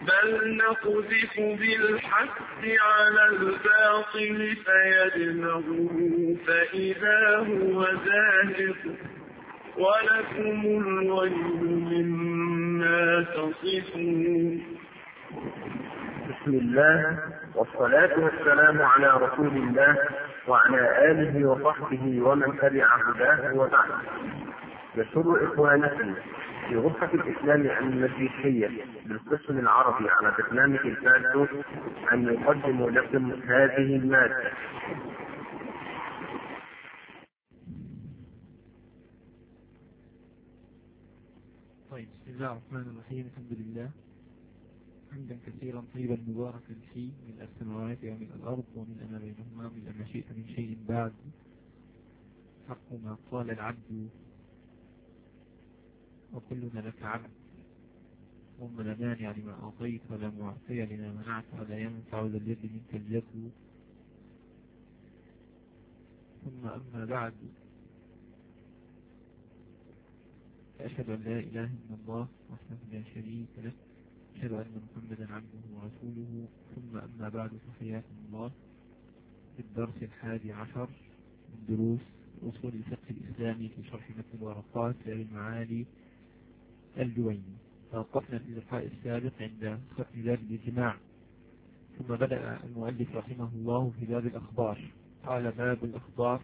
بل نقذف بالحق على الباطل فيدمغه فإذا هو زاهق ولكم الويل مما تصفون. بسم الله والصلاة والسلام على رسول الله وعلى آله وصحبه ومن تبع هداه وبعد. يسر إخوانكم في غرفة الإسلام المسيحية بالقسم العربي على برنامج الفاتو أن يقدم لكم هذه المادة. طيب، بسم الله الرحمن الرحيم. الحمد لله حمدا كثيرا طيبا مباركا فيه من السماوات ومن الأرض ومن ما بينهما من ما شئت من شيء بعد. حق ما قال العبد وكلنا لك عبد، ثم لا مانع لما أعطيت ولا معطي لما منعت ولا ينفع ذا اليد منك اليد. ثم أما بعد، فأشهد أن لا إله إلا الله وحده لا شريك له، أشهد أن محمدا عبده ورسوله. ثم أما بعد، فحياكم الله في الدرس 11 من دروس أصول الفقه الإسلامي في شرح متن الورقات لأبي المعالي الجويني. توقفنا في اللقاء السابق عند ختم باب الإجماع، ثم بدأ المؤلف رحمه الله في باب الأخبار. قال: باب الأخبار.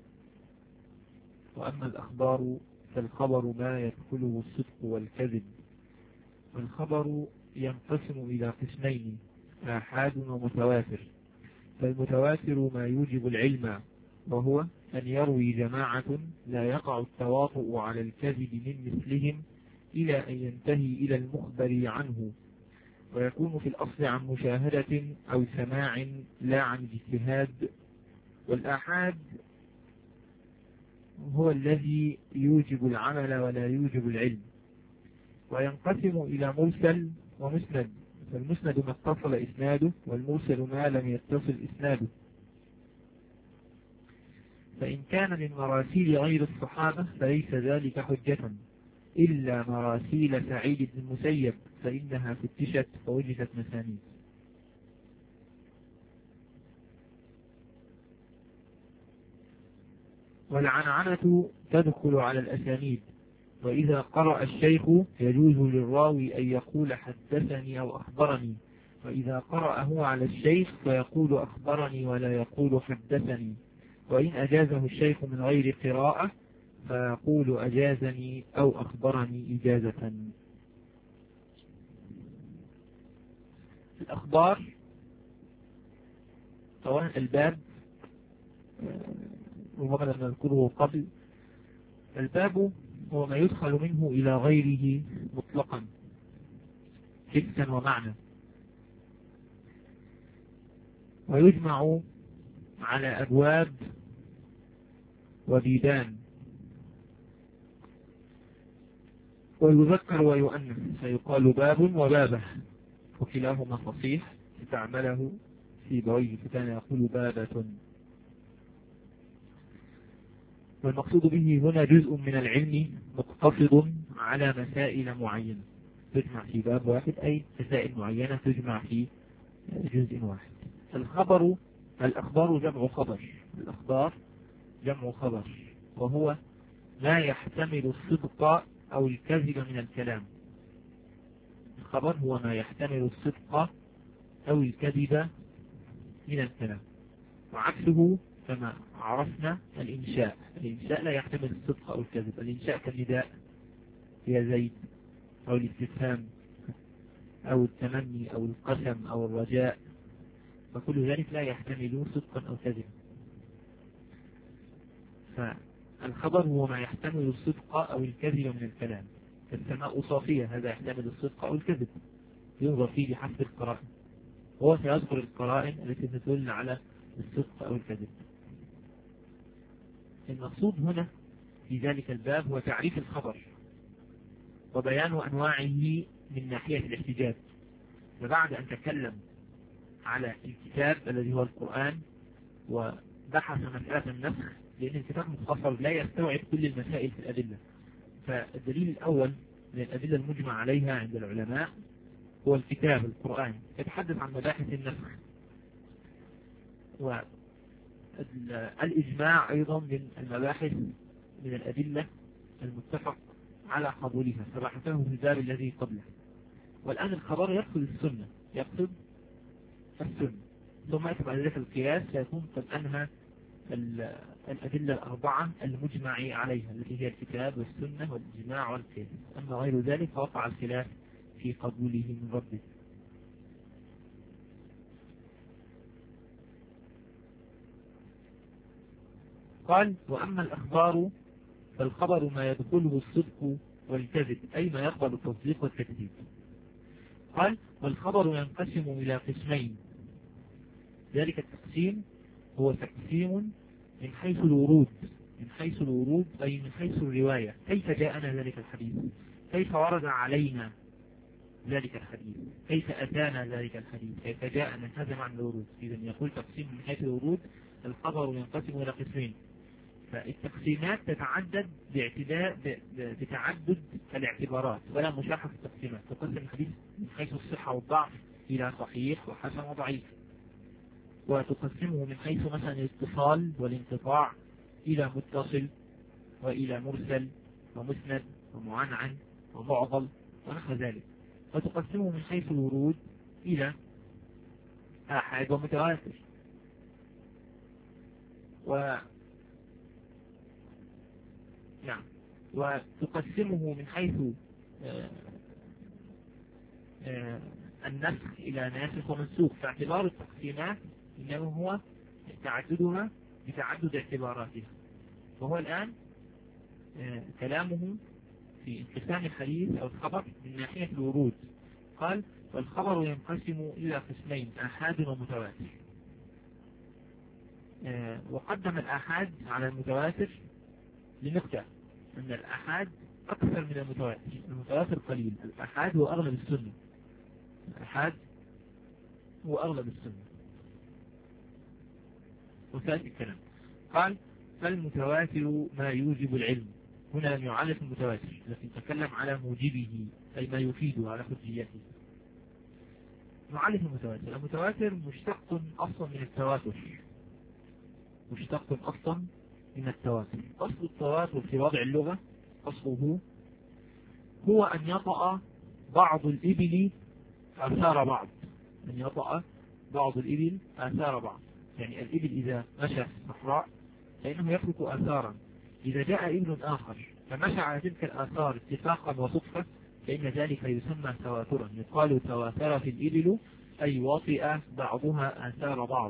وأما الأخبار فالخبر ما يدخله الصدق والكذب. والخبر ينقسم إلى قسمين: آحاد ومتواتر. فالمتواتر ما يوجب العلم، وهو أن يروي جماعة لا يقع التواطؤ على الكذب من مثلهم إلى أن ينتهي إلى المخبر عنه، ويكون في الأصل عن مشاهدة أو سماع لا عن اجتهاد. والآحاد هو الذي يوجب العمل ولا يوجب العلم. وينقسم إلى مرسل ومسند. فالمسند ما اتصل إسناده، والمرسل ما لم يتصل إسناده. فإن كان من مراسيل غير الصحابة فليس ذلك حجة، إلا مراسيل سعيد بن المسيب فإنها فتشت فوجدت مسانيد. والعنعنة تدخل على الأسانيد. وإذا قرأ الشيخ يجوز للراوي أن يقول حدثني أو أخبرني، وإذا قرأ هو على الشيخ فيقول أخبرني ولا يقول حدثني. وإن أجازه الشيخ من غير قراءة فيقول أجازني أو أخبرني إجازة. الأخبار سواء الباب ربما لم نذكره قبل. الباب هو ما يدخل منه إلى غيره مطلقا حسا ومعنى، ويجمع على أبواب وبيبان، ويذكر ويؤنث فيقال باب وبابه، وكلاهما فصيح استعمله في بويه فكان يقول بابة. والمقصود به هنا جزء من العلم مقتصد على مسائل معينة تجمع في باب واحد، أي مسائل معينة تجمع في جزء واحد. الأخبار جمع خبر. الأخبار جمع خبر، وهو ما يحتمل الصدق أو الكذب من الكلام. الخبر هو ما يحتمل الصدق أو الكذب من الكلام، وعكسه كما عرفنا الإنشاء. الإنشاء لا يحتمل الصدق أو الكذب. الإنشاء كالنداء يا زيد، أو الاستفهام، أو التمني، أو القسم، أو الرجاء، فكل ذلك لا يحتمل صدقا أو كذبا. فالخبر هو ما يحتمل الصدق أو الكذب من الكلام، كالسماء صافية، هذا يحتمل الصدق أو الكذب، ينظر فيه بحسب القرائن، وهو سيذكر القرائن التي تدل على الصدق أو الكذب. المقصود هنا في ذلك الباب هو تعريف الخبر وبيان أنواعه من ناحية الاحتجاج. فبعد أن تكلم على الكتاب الذي هو القرآن وبحث مسألة النسخ، لأن الكتاب مختصر لا يستوعب كل المسائل في الأدلة، فالدليل الأول من الأدلة المجمع عليها عند العلماء هو الكتاب القرآن، يتحدث عن مباحث النسخ. والإجماع أيضا من المباحث من الأدلة المتفق على قبولها، فبحثه في الباب الذي قبله. والآن الخبر يقصد السنة، يقصد السنة، ثم يأتي بعد ذلك القياس، فيكون قد أنهى الأدلة الأربعة المجمع عليها التي هي الكتاب والسنة والإجماع والقياس. أما غير ذلك فوقع الخلاف في قبوله من رده. قال: وأما الأخبار فالخبر ما يدخله الصدق والكذب، أي ما يقبل التصديق والتكذيب. قال: والخبر ينقسم إلى قسمين، ذلك التقسيم هو تقسيم من حيث الورود، من حيث الورود أي من حيث الرواية، كيف جاءنا ذلك الحديث، كيف ورد علينا ذلك الحديث، كيف أتانا ذلك الحديث، كيف جاءنا، هذا معنى الورود. إذا يقول تقسيم من حيث الورود، الخبر ينقسم إلى قسمين. فالتقسيمات تتعدد بتعدد الاعتبارات، ولا مشاحة في التقسيمات. تقسم الحديث من حيث الصحة والضعف إلى صحيح وحسن وضعيف، وتقسمه من حيث مثلا الاتصال والانقطاع إلى متصل وإلى مرسل ومسند ومعنعن ومعضل ونحو ذلك. وتقسمه من حيث الورود إلى آحاد ومتواتر. وتقسمه من حيث النسخ إلى ناسخ ومنسوخ. فاعتبار التقسيمات إنه هو تعددها بتعدد اعتباراتها. وهو الآن كلامه في انقسام الحديث أو الخبر من ناحية الورود. قال: والخبر ينقسم إلى قسمين، آحاد ومتواتر. وقدم الآحاد على المتواتر لنقطة أن الآحاد أكثر من المتواتر. المتواتر قليل، الآحاد هو أغلب السنة، الآحاد هو أغلب السنة. وثالث الكلام قال: فالمتواتر ما يوجب العلم. هنا لم يعرف المتواتر، لكن تكلم على موجبه، أي ما يفيده على حجيته. نعرف المتواتر. المتواتر مشتق أصلا من التواتر، مشتق أصلا من التواتر. أصل التواتر في وضع اللغة، أصله هو أن يطأ بعض الإبل آثار بعض، أن يطأ بعض الإبل آثار بعض. يعني الإبل إذا مشى في الصحراء فإنه يترك آثارا، إذا جاء إبل آخر فمشى على تلك الآثار اتفاقا وصدفة فإن ذلك يسمى تواترا. يقال تواترت الإبل أي وطئ بعضها آثار بعض،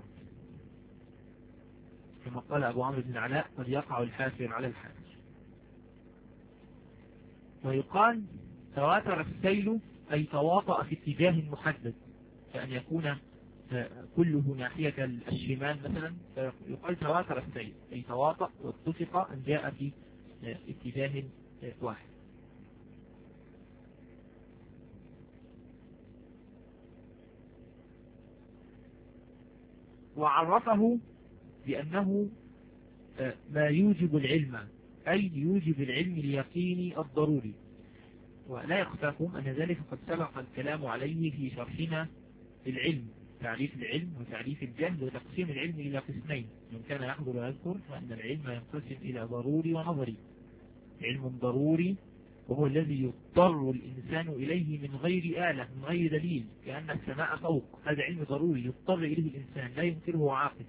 كما قال أبو عمرو بن العلاء: قد يقع الحافر على الحافر. ويقال تواتر السيل أي تواطأ في اتجاه محدد، كأن يكون كله ناحية الشمال مثلا، فيقال تواتر السيل أي تواطأ واتفق أن جاء في اتجاه واحد. وعرفه بأنه ما يوجب العلم، أي يوجب العلم اليقيني الضروري. ولا يخفاكم أن ذلك قد سبق الكلام عليه في شرحنا العلم، تعريف العلم وتعريف الجهل وتقسيم العلم إلى قسمين. من كان يحضر ويذكر فأن العلم ينقسم إلى ضروري ونظري. علم ضروري وهو الذي يضطر الإنسان إليه من غير آلة، من غير دليل، كأن السماء فوق، هذا علم ضروري يضطر إليه الإنسان لا ينكره عاقل،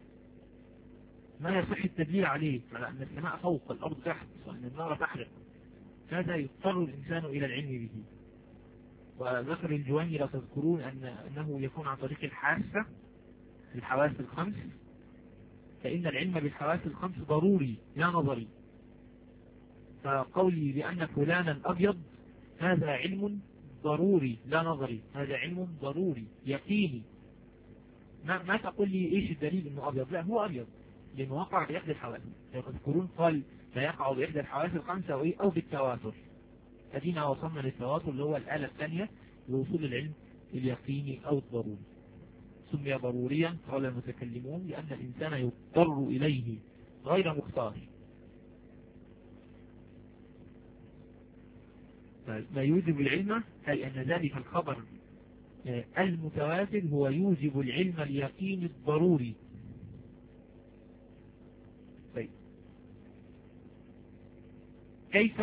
ما يصح التدليل عليه على أن السماء فوق الأرض تحت وأن النار تحرق، هذا يضطر الإنسان إلى العلم به. وذكر الجويني لو تذكرون أنه يكون عن طريق الحاسة، الحواس الخمس، فإن العلم بالحواس الخمس ضروري لا نظري. فقولي بأن فلانا أبيض هذا علم ضروري لا نظري، هذا علم ضروري يقيني. ما تقول لي إيش الدليل إنه أبيض، لا هو أبيض لأنه وقع بإحدى الحواس. تذكرون قال لا يقع بإحدى الحواس الخمسة أو بالتواتر. أدينا وصلنا للتواتر اللي هو الآلة الثانية لوصول العلم اليقيني أو الضروري. سمي ضروريا قال المتكلمون لأن الإنسان يضطر إليه غير مختار. ما يوجب العلم أي أن ذلك الخبر المتواتر هو يوجب العلم اليقين الضروري. طيب كيف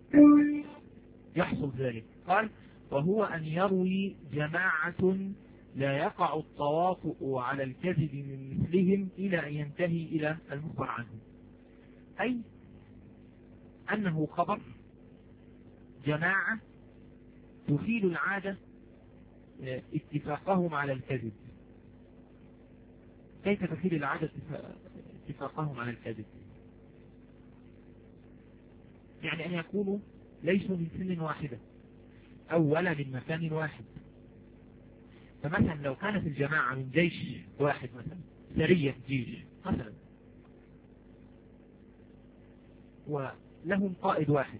يحصل ذلك؟ قال وهو أن يروي جماعة لا يقع التواطؤ على الكذب من مثلهم إلى أن ينتهي إلى المخبر عنه، أي أنه خبر جماعة تفيد العادة اتفاقهم على الكذب. كيف تفيد العادة اتفاقهم على الكذب؟ يعني أن يكونوا ليسوا من سن واحدة أو ولا من مكان واحد. فمثلا لو كانت الجماعة من جيش واحد، مثلا سرية جيش مثلا، ولهم قائد واحد،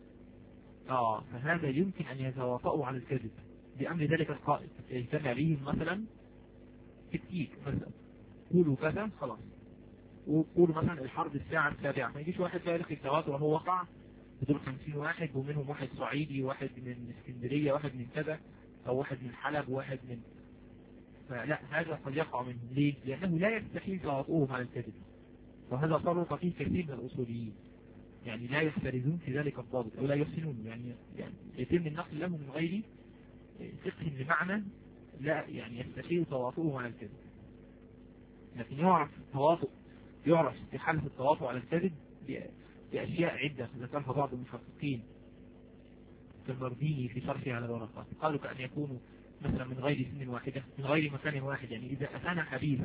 فهذا يمكن أن يتواطؤوا على الكذب بأمر ذلك القائد، يجتمع بهم مثلا تكتيك، مثلا قولوا كذا خلاص، وقولوا مثلا الحرب الساعة 7، ما يجيش واحد فارق التواتر وهو وقع بدول 50 واحد، ومنهم واحد صعيدي، واحد من اسكندرية، واحد من كذا، أو واحد من حلب، واحد من، فلا، هذا قد يقع منهم. ليه؟ لأنه لا يستحيل تواطؤهم على الكذب، وهذا فرق فيه كثير من الأصوليين، يعني لا يحترزون في ذلك الضابط أو لا يحسنون، يعني يتم النقل لهم من غير فقه بمعنى لا يعني يستحيل تواطؤهم على الكذب. لكن يعرف استحالة التواطؤ على الكذب بأشياء عدة ذكرها بعض المحققين كالمرديني في شرحه على الورقات. قالوا كأن يكونوا مثلا من غير سن واحدة، من غير مكان واحد. يعني إذا أتانا حديث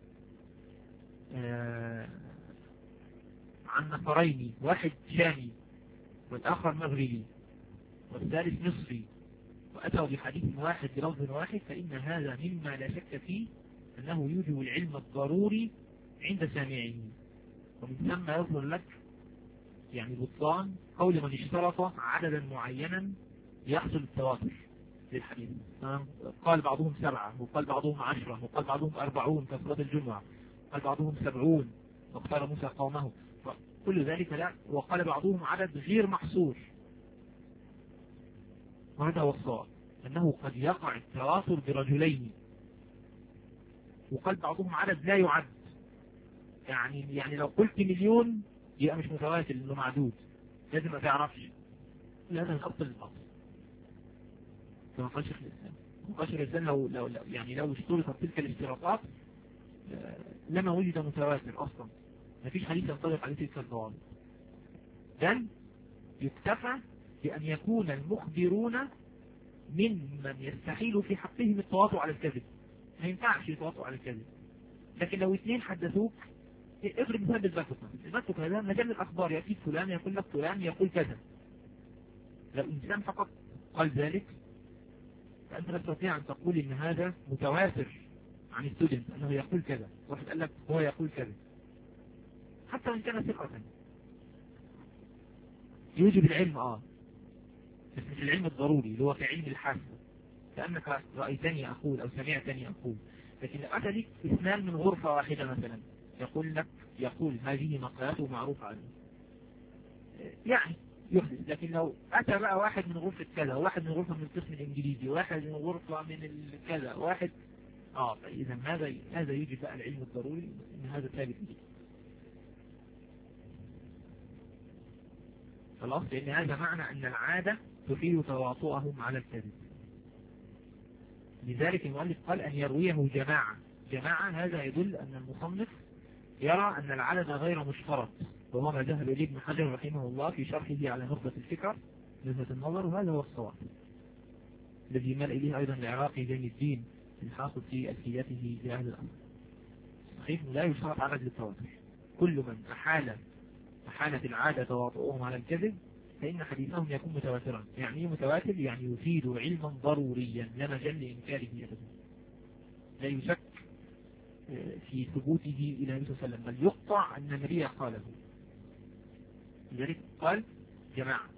عن نفرين، واحد شامي والآخر مغربي والثالث مصري، وأتوا بحديث واحد بلفظ واحد، فإن هذا مما لا شك فيه أنه يوجب العلم الضروري عند سامعه. ومن ثم يظهر لك يعني بطلان قول من اشترط عددا معينا يحصل التواتر للحديث. قال بعضهم 7، وقال بعضهم 10، وقال بعضهم 40 كصلاة الجمعة، قال بعضهم 70 واختار موسى قومه، كل ذلك لا. وقال بعضهم عدد غير محصور، وهذا هو الصواب، أنه قد يقع التواتر برجلين. وقال بعضهم عدد لا يعد، يعني لو قلت مليون يبقى مش متواتر لأنه معدود، لازم ما تعرفش، لازم نحط الأصل. كما قال شيخ الإسلام، وقال شيخ الإسلام لو اشترطت تلك الاشتراطات لما وجد متواتر أصلا، ما فيش حديث ينطبق عليه تلك الضوابط، بل يكتفى بأن يكون المخبرون من يستحيل في حقهم التواطؤ على الكذب، ما ينفعش يتواطؤ على الكذب. لكن لو اثنين حدثوك، اضرب مثال بالبكتك هذا مجال الأخبار، يأتيك فلان يقول لك فلان يقول كذا، لو إنسان فقط قال ذلك فأنت لا تستطيع أن تقول إن هذا متواتر عن الستودنت أنه يقول كذا، واحد قال لك هو يقول كذا، حتى وإن كان ثقة. يوجب العلم بس مش العلم الضروري اللي هو في علم الحاسة، كأنك رأيتني أقول أو سمعتني أقول. لكن لو أتى لك اثنان من غرفة واحدة مثلا يقول هذه مقالته معروفة عنه، يعني يحدث. لكن لو أتى بقى واحد من غرفة كذا، واحد من غرفة من القسم الإنجليزي، واحد من غرفة من كذا، واحد فإذا هذا يوجب بقى العلم الضروري، إن هذا ثابت لك خلاص، لأن هذا معنى أن العادة تفيد تواطؤهم على الكذب. لذلك المؤلف قال أن يرويه جماعة، هذا يدل أن المصنف يرى أن العدد غير مشترط، وهو ما ذهب إليه ابن حجر رحمه الله في شرحه على نخبة الفكر نزهة النظر، وهذا هو الصواب الذي مال إليه أيضا العراقي زين الدين الحاصل في ألفيته لأهل الأمر. صحيح لا يشترط عدد للتواتر، كل من أحالت العادة تواطؤهم على الكذب فإن حديثهم يكون متواترا. يعني ايه متواتر؟ يعني يفيد علما ضروريا لا مجال لإنكاره أبدا، لا يشك في ثبوته إلى النبي صلى الله عليه وسلم، بل يقطع أن النبي قاله. لذلك قال جماعة.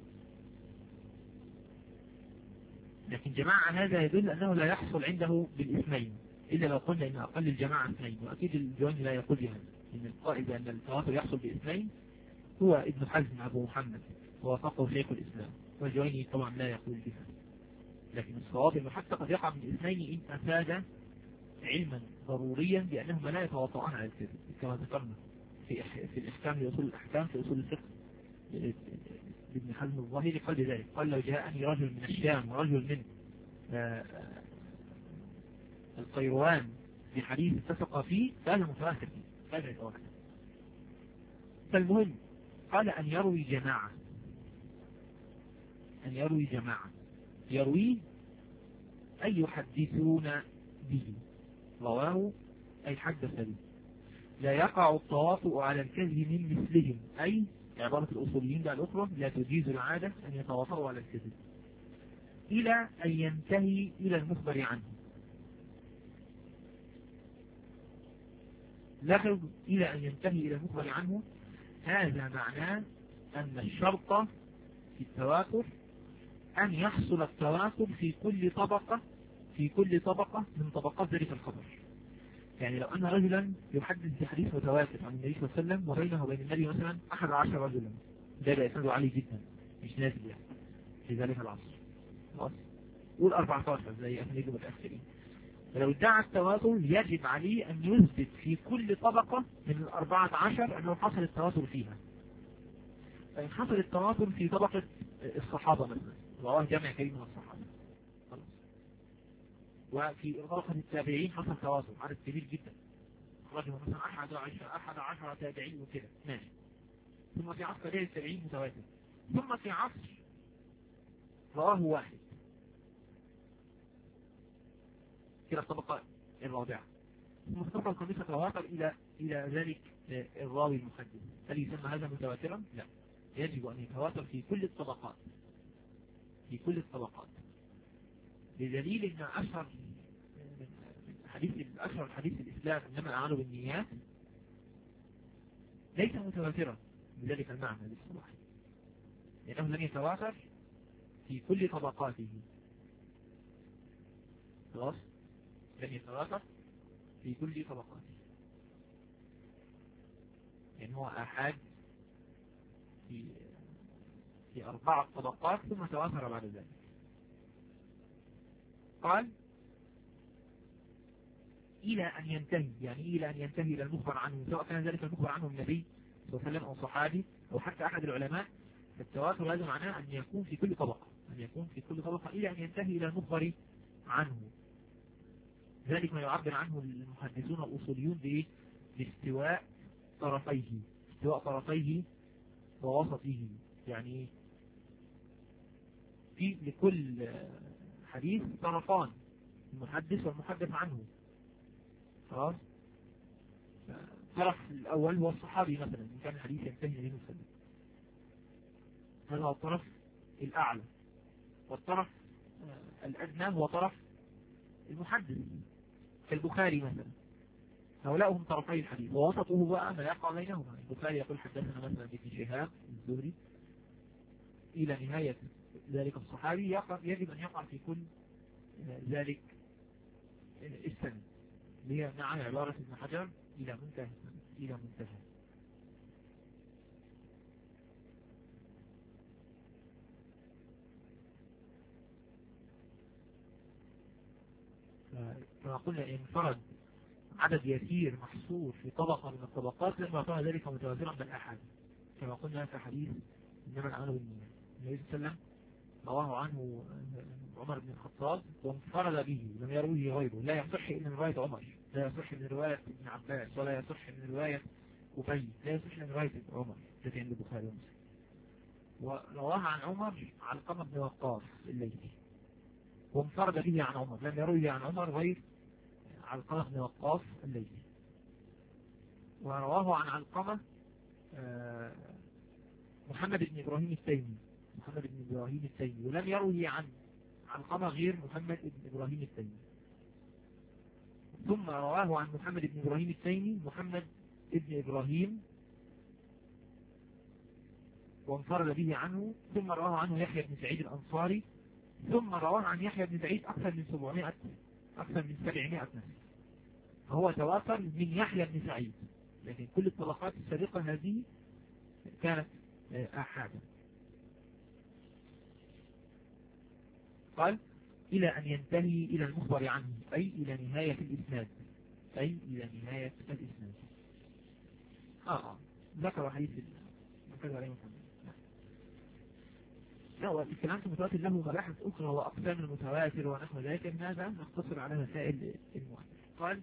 لكن جماعة هذا يدل أنه لا يحصل عنده بالإثنين، إلا لو قلنا إن أقل الجماعة اثنين، وأكيد الجواني لا يقول بهذا، إن القائل بأن التواتر يحصل باثنين هو ابن حزم أبو محمد، ووافقه شيخ الإسلام، والجواني طبعا لا يقول بهذا. لكن الصواب انه حتى قد يقع من الاثنين ان افاد علما ضروريا بانهما لا يتواطؤان على الكذب كما ذكرنا في الاحكام لاصول الاحكام في اصول الفقه لابن حزم الظاهري قال ذلك، قال لو جاءني رجل من الشام ورجل من القيروان بحديث اتفق فيه فهذا متواتر فيه هذا يتواتر. فالمهم قال أن يروي جماعة يروي أي يحدثون به رواه أي حدث به لا يقع التواطؤ على الكذب من مثلهم، أي عبارة الأصوليين بقى الأخرى لا تجيز العادة أن يتواطؤوا على الكذب إلى أن ينتهي إلى المخبر عنه. لاحظ إلى أن ينتهي إلى المخبر عنه، هذا معناه أن الشرط في التواتر أن يحصل التواتر في كل طبقة من طبقات ذلك الخبر. يعني لو أن رجلا يحدث بحديث متواتر عن النبي صلى الله عليه وسلم وبينه وبين النبي مثلا 11 رجلا، ده إسناده عالي جدا مش نازل يعني في ذلك العصر، خلاص قول 14 زي أهل النجم متأخرين. فلو ادعى التواتر يجب عليه أن يثبت في كل طبقة من 14 أنه حصل التواتر فيها. فإن حصل التواتر في طبقة الصحابة مثلا رواه جمع كريم من الصحابة خلاص، وفي طبقة التابعين حصل تواتر عدد كبير جدا رجل مثلا 11 تابعين وكده ماشي، ثم في عصر غير التابعين متواتر، ثم في عصر رواه واحد كده الطبقة الرابعة، ثم الطبقة الخامسة تواتر إلى ذلك الراوي المحدث، هل يسمى هذا متواترا؟ لا، يجب أن يتواتر في كل الطبقات بدليل أن أشهر حديث الإسلام إنما الأعمال بالنيات ليس متواترا بذلك المعنى للصلاح، لأنه لم يتواتر في كل طبقاته، خلاص لم يتواتر في كل طبقاته، يعني هو أحد في 4 طبقات ثم تواتر بعد ذلك. قال إلى أن ينتهي، يعني إلى أن ينتهي إلى المخبر عنه، سواء كان ذلك المخبر عنه النبي صلى الله عليه وسلم أو صحابي أو حتى أحد العلماء. التواتر هذا معناه أن يكون في كل طبقة إلى أن ينتهي إلى المخبر عنه. ذلك ما يعبر عنه المحدثون الأصوليون باستواء طرفيه ووسطه، يعني في لكل حديث طرفان، المحدث والمحدث عنه، خلاص. الطرف الأول هو الصحابي مثلا إن كان الحديث ينتهي إليه مسلم، هذا هو الطرف الأعلى، والطرف الأدنى هو طرف المحدث كالبخاري مثلا، هؤلاء هم طرفي الحديث، ووسطه بقى ما يقع بينهما. البخاري يقول حدثنا مثلا ابن شهاب الزهري إلى نهاية ذلك الصحابي، يجب أن يقع في كل ذلك السند، هي مع عبارة ابن حجر إلى منتهى. كما قلنا إن فرد عدد يسير محصور في طبقة من الطبقات لما كان ذلك متواترا بالأحد، كما قلنا في حديث إنما الأعمال بالنيات النبي صلى الله عليه وسلم رواه عنه عمر بن الخطاب وانفرد به لم يرويه غيره، لا يصح إلا من رواية عمر، لا يصح من رواية ابن عباس، ولا يصح من رواية أبي، لا يصح من رواية عمر التي عند البخاري ومسلم. ورواها عن عمر علقمة بن وقاص الليثي وانفرد به عن عمر، لم يرويه عن عمر غير علقمة بن وقاص الليثي. ورواه عن علقمة محمد بن إبراهيم التيمي، ولم يروي عن علقمة غير محمد بن إبراهيم التيمي. ثم رواه عن محمد بن إبراهيم التيمي محمد بن إبراهيم وانفرد به عنه، ثم رواه عنه يحيى بن سعيد الأنصاري، ثم رواه عن يحيى بن سعيد أكثر من 700 نفس، فهو تواتر من يحيى بن سعيد، لكن كل الطبقات السابقة هذه كانت آحادا. قال إلى أن ينتهي إلى المخبر عنه، أي إلى نهاية الإسناد، أي إلى نهاية الإسناد. ذكر حديث المكذب عليه محمد. لا، الكلام في المتواتر له مباحث أخرى وأقسام المتواتر ونحو ذلك، من هذا نقتصر على مسائل المؤلف. قال: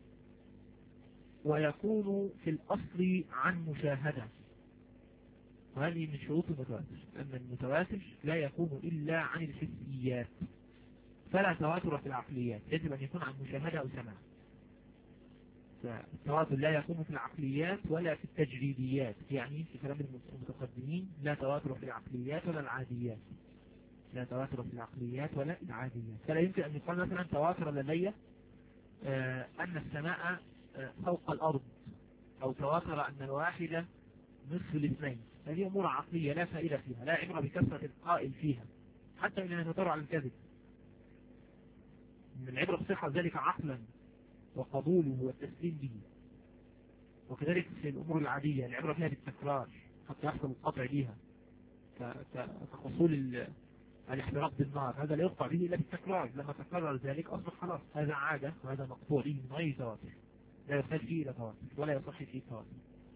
ويكون في الأصل عن مشاهدة، وهذه من شروط المتواتر، أن المتواتر لا يكون إلا عن الحسيات، فلا تواتر في العقليات، يجب أن يكون عن مشاهدة أو سماع. فالتواتر لا يكون في العقليات ولا في التجريديات، يعني في كلام المتقدمين لا تواتر في العقليات ولا العاديات، لا تواتر في العقليات ولا العاديات. فلا يمكن أن يقال مثلا تواتر لدي أن السماء فوق الأرض، أو تواتر أن الواحدة نصف الاثنين. هذه أمور عقلية لا فائدة فيها، لا عبرة بكثرة القائل فيها، حتى إن يتطرع على الكذب. من العبرة بصحة ذلك عقلا وقبوله والتسليم به. وكذلك في الأمور العادية العبرة فيها بالتكرار حتى يحصل القطع بها، كحصول الاحتراق بالنار، هذا لا يقطع به إلا بالتكرار. لما تكرر ذلك أصبح خلاص هذا عادة، وهذا مقطوع به من غير تواتر، لا يحتاج فيه إلى تواتر ولا يصح فيه تواتر.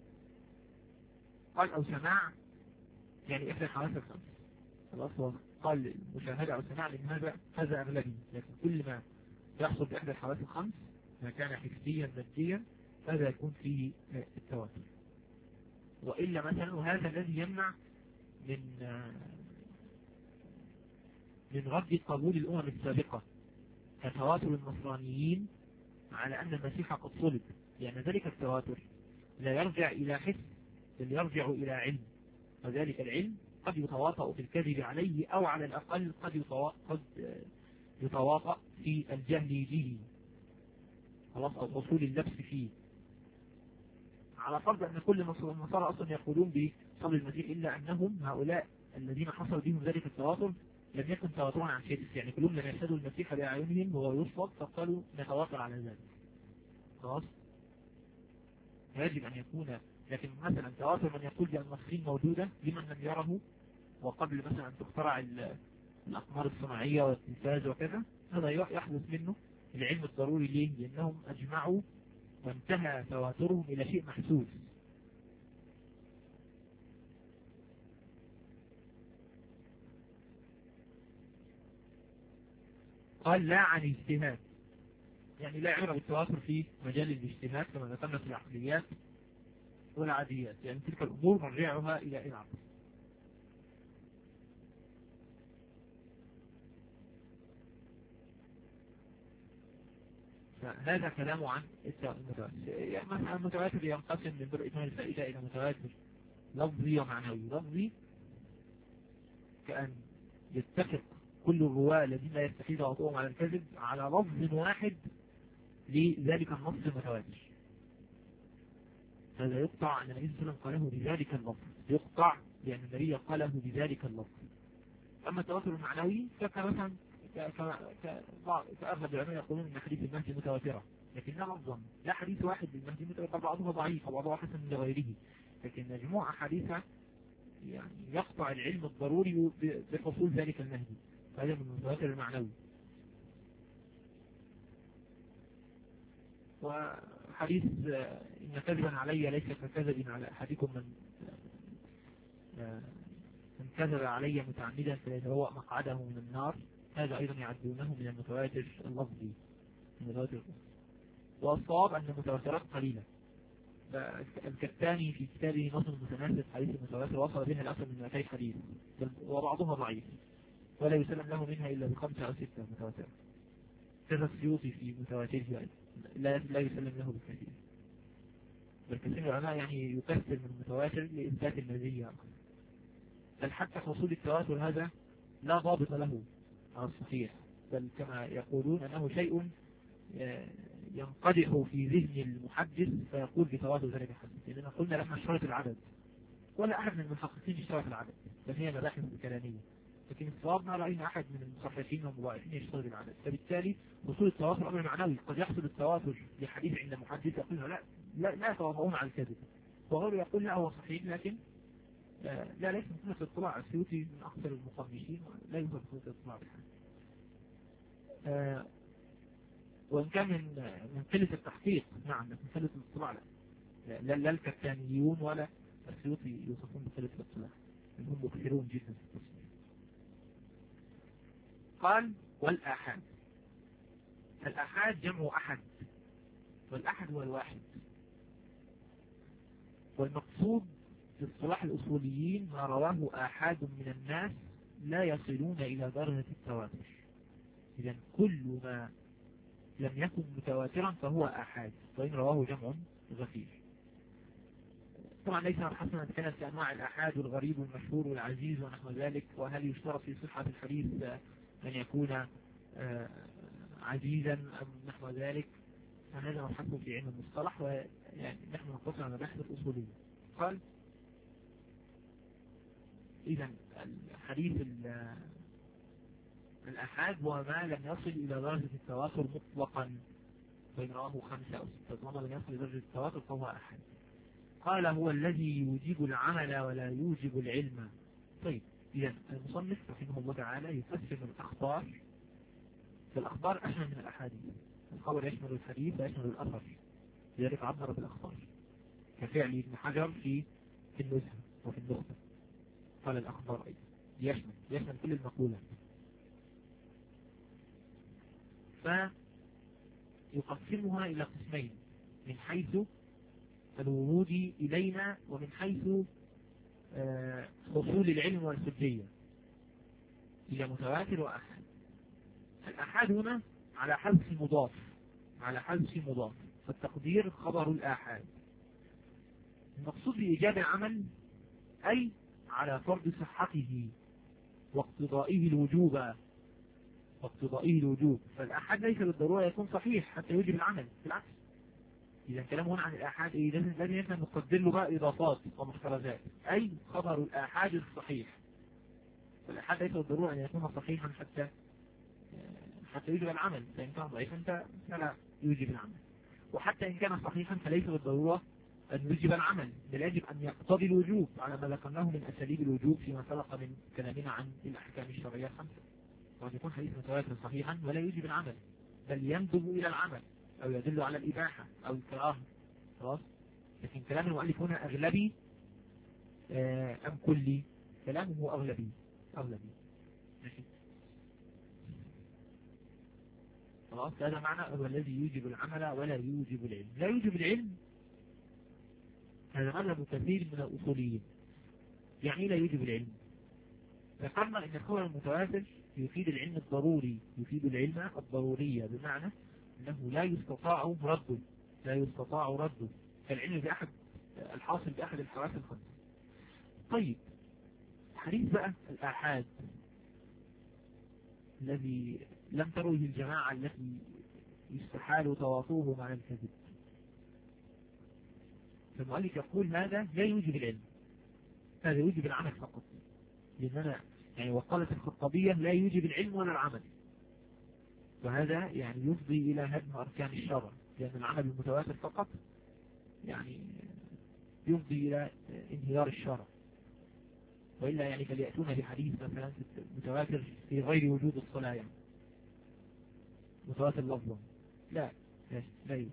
قال: أو سماع، يعني إحدى الحواس الخمس. الأصل قال مشاهدة أو سماع، لأن هذا أغلبي، لكن كل ما يحصل بإحدى الحواس الخمس ما كان حسيا ماديا هذا يكون فيه التواتر. وإلا مثلا، وهذا الذي يمنع من رد قبول الأمم السابقة، كتواتر النصرانيين على أن المسيح قد صلب، لأن ذلك التواتر لا يرجع إلى حس بل يرجع إلى علم، وذلك العلم قد يتواطأ في الكذب عليه، أو على الأقل قد يتواطأ في الجهل به، خلاص، أو حصول اللبس فيه، على فرض أن كل النصارى أصلا يقولون بصلب المسيح، إلا أنهم هؤلاء الذين حصل بهم ذلك التواتر لم يكن تواترا عن شيء، يعني كلهم لم يشهدوا المسيح بأعينهم وهو يصلب فقالوا نتواتر على ذلك، خلاص. يجب أن يكون، لكن مثلا تواتر من يقول بأن الصين موجودة لمن لم يره، وقبل مثلا أن تخترع الأقمار الصناعية والتلفاز وكذا، هذا يحدث منه العلم الضروري. ليه؟ لأنهم أجمعوا وانتهى تواترهم إلى شيء محسوس. قال: لا عن اجتهاد، يعني لا عبرة بالتواتر في مجال الاجتهاد كما ذكرنا في العقليات والعاديات، يعني تلك الأمور مرجعها إلى العقل. فهذا كلام عن المتواتر. يعني مثلا المتواتر ينقسم من بر إتمام الفائدة إلى متواتر لفظي ومعنوي. لفظي كأن يتفق كل الرواة الذين لا يستحيل توافقهم على الكذب على لفظ واحد لذلك النص المتواتر، هذا يقطع أن النبي صلى الله عليه وسلم قاله بذلك اللفظ، يقطع لأن النبي قاله بذلك اللفظ. أما التواتر المعنوي فكمثلا كأغلب العلماء يقولون أن حديث المهدي متواترة، لكنها لفظا لا حديث واحد للمهدي متواتر، بعضها ضعيف وبعضها حسن لغيره، لكن مجموعة حديثة يعني يقطع العلم الضروري بحصول ذلك المهدي، فهذا من المتواتر المعنوي. وحديث إن كذبا علي ليس ككذب على أحدكم، من كذب علي متعمدا فيتبوأ مقعده من النار، هذا أيضا يعدونه من المتواتر اللفظي. والصواب أن المتواترات قليلة. الكتاني في كتابه نص متناسب حديث المتواتر وصل بها لأكثر من 200 حديث، وبعضها ضعيف ولا يسلم له منها إلا ب5 أو 6 متواتر. كذا السيوطي في متواتره لا يسلم له بالكثير، بل كثير من العلماء يعني يكثر من المتواتر لإثبات المزية، بل حتى حصول التواتر هذا لا ضابط له على الصحيح، بل كما يقولون أنه شيء ينقدح في ذهن المحدث فيقول بتواتر ذلك الحديث، لأننا قلنا لما اشترط العدد، ولا أحد من المحققين اشترط العدد، بل هي مباحث كلامية، لكن الصواب ما رأينا أحد من المصححين والمضاعفين يشترط العدد. فبالتالي وصول التواتر أمر معنوي، قد يحصل التواتر لحديث عند محدث يقول لا توافقون على الكذب، وغيره يقول لا هو صحيح، لكن لا ليس مثل الاطلاع. السيوطي من أكثر المصنفين لا يمكن مثل الاطلاع بالحديث. وإن كان من قلة التحقيق، نعم، من قلة الاطلاع، لا الكتانيون ولا السيوطي يوصفون بقلة الاطلاع، هم مكثرون جدا في التصنيف. قال والآحاد. الآحاد جمع أحد، والأحد هو الواحد. والمقصود في اصطلاح الأصوليين ما رواه آحاد من الناس لا يصلون إلى درجة التواتر. إذن كل ما لم يكن متواترا فهو آحاد، وإن رواه جمع غفير. طبعا ليس حسنا نتكلم في أنواع الآحاد والغريب والمشهور والعزيز ونحو ذلك، وهل يشترط في صحة الحديث أن يكون عزيزا أم نحو ذلك، فهذا مبحث في علم المصطلح، ويعني نحن نقتصر على بحث الأصولية. قال إذا الحديث الآحاد هو ما لم يصل إلى درجة التواتر مطلقا، فإن رواه 5 أو 6 وما لم يصل إلى درجة التواتر فهو آحاد. قال هو الذي يوجب العمل ولا يوجب العلم. طيب، إذا المصنف رحمه الله تعالى يقسم الأخبار، فالأخبار أشمل من الأحاديث. الخبر يشمل الحديث ويشمل الأثر، لذلك عبر بالأخبار كفعل ابن حجر في النزهة وفي النخبة. قال الأخبار أيضا يشمل كل المقولات. فيقسمها إلى قسمين، من حيث الورود إلينا ومن حيث حصول العلم والحجية، إلى متواتر وأحاد. الأحاد هنا على حذف مضاف، فالتقدير خبر الآحاد. المقصود بإيجاب العمل أي على فرض صحته واقتضائه الوجوب. فالآحاد ليس بالضرورة يكون صحيح حتى يوجب العمل، بالعكس. إذا كلام هنا عن الآحاد لازم نقدر له بقى إضافات ومحترزات، أي خبر الآحاد الصحيح. فالآحاد ليس بالضرورة أن يكون صحيحا حتى يوجب العمل، فإن كان ضعيفا فلا يوجب العمل، وحتى إن كان صحيحا فليس بالضرورة أن يوجب العمل، بل يجب أن يقتضي الوجوب على ما ذكرناه من أساليب الوجوب فيما سبق من كلامنا عن الأحكام الشرعية 5. وأن يكون حديث متواتر صحيحا ولا يوجب العمل، بل يندب إلى العمل أو يدل على الإباحة أو الكراهة. خلاص. لكن كلام المؤلف هنا أغلبي أم كلي؟ كلامه أغلبي. ماشي. خلاص. هذا معنى هو الذي يوجب العمل ولا يوجب العلم. لا يوجب العلم هذا مذهب كثير من الأصوليين. يعني لا يوجب العلم. ذكرنا أن الخبر المتواتر يفيد العلم الضروري، يفيد العلم الضرورية، بمعنى أنه لا يستطاع رده كالعلم بأحد الحاصل بأحد الحواس الخمسة. طيب، حديث بقى الآحاد الذي لم تروه الجماعة التي يستحال تواطوه مع الكذب. فالمؤلف يقول هذا لا يوجب العلم، هذا يوجب العمل فقط. لأننا يعني وقالت الخطابية لا يوجب العلم ولا العمل، وهذا يعني يفضي إلى هدم أركان الشرع، لأن العمل المتواتر فقط يعني يفضي إلى انهيار الشرع. وإلا يعني فليأتون بحديث مثلا متواتر في غير وجود الصلاة، يعني متواتر لفظا، لا يوجد.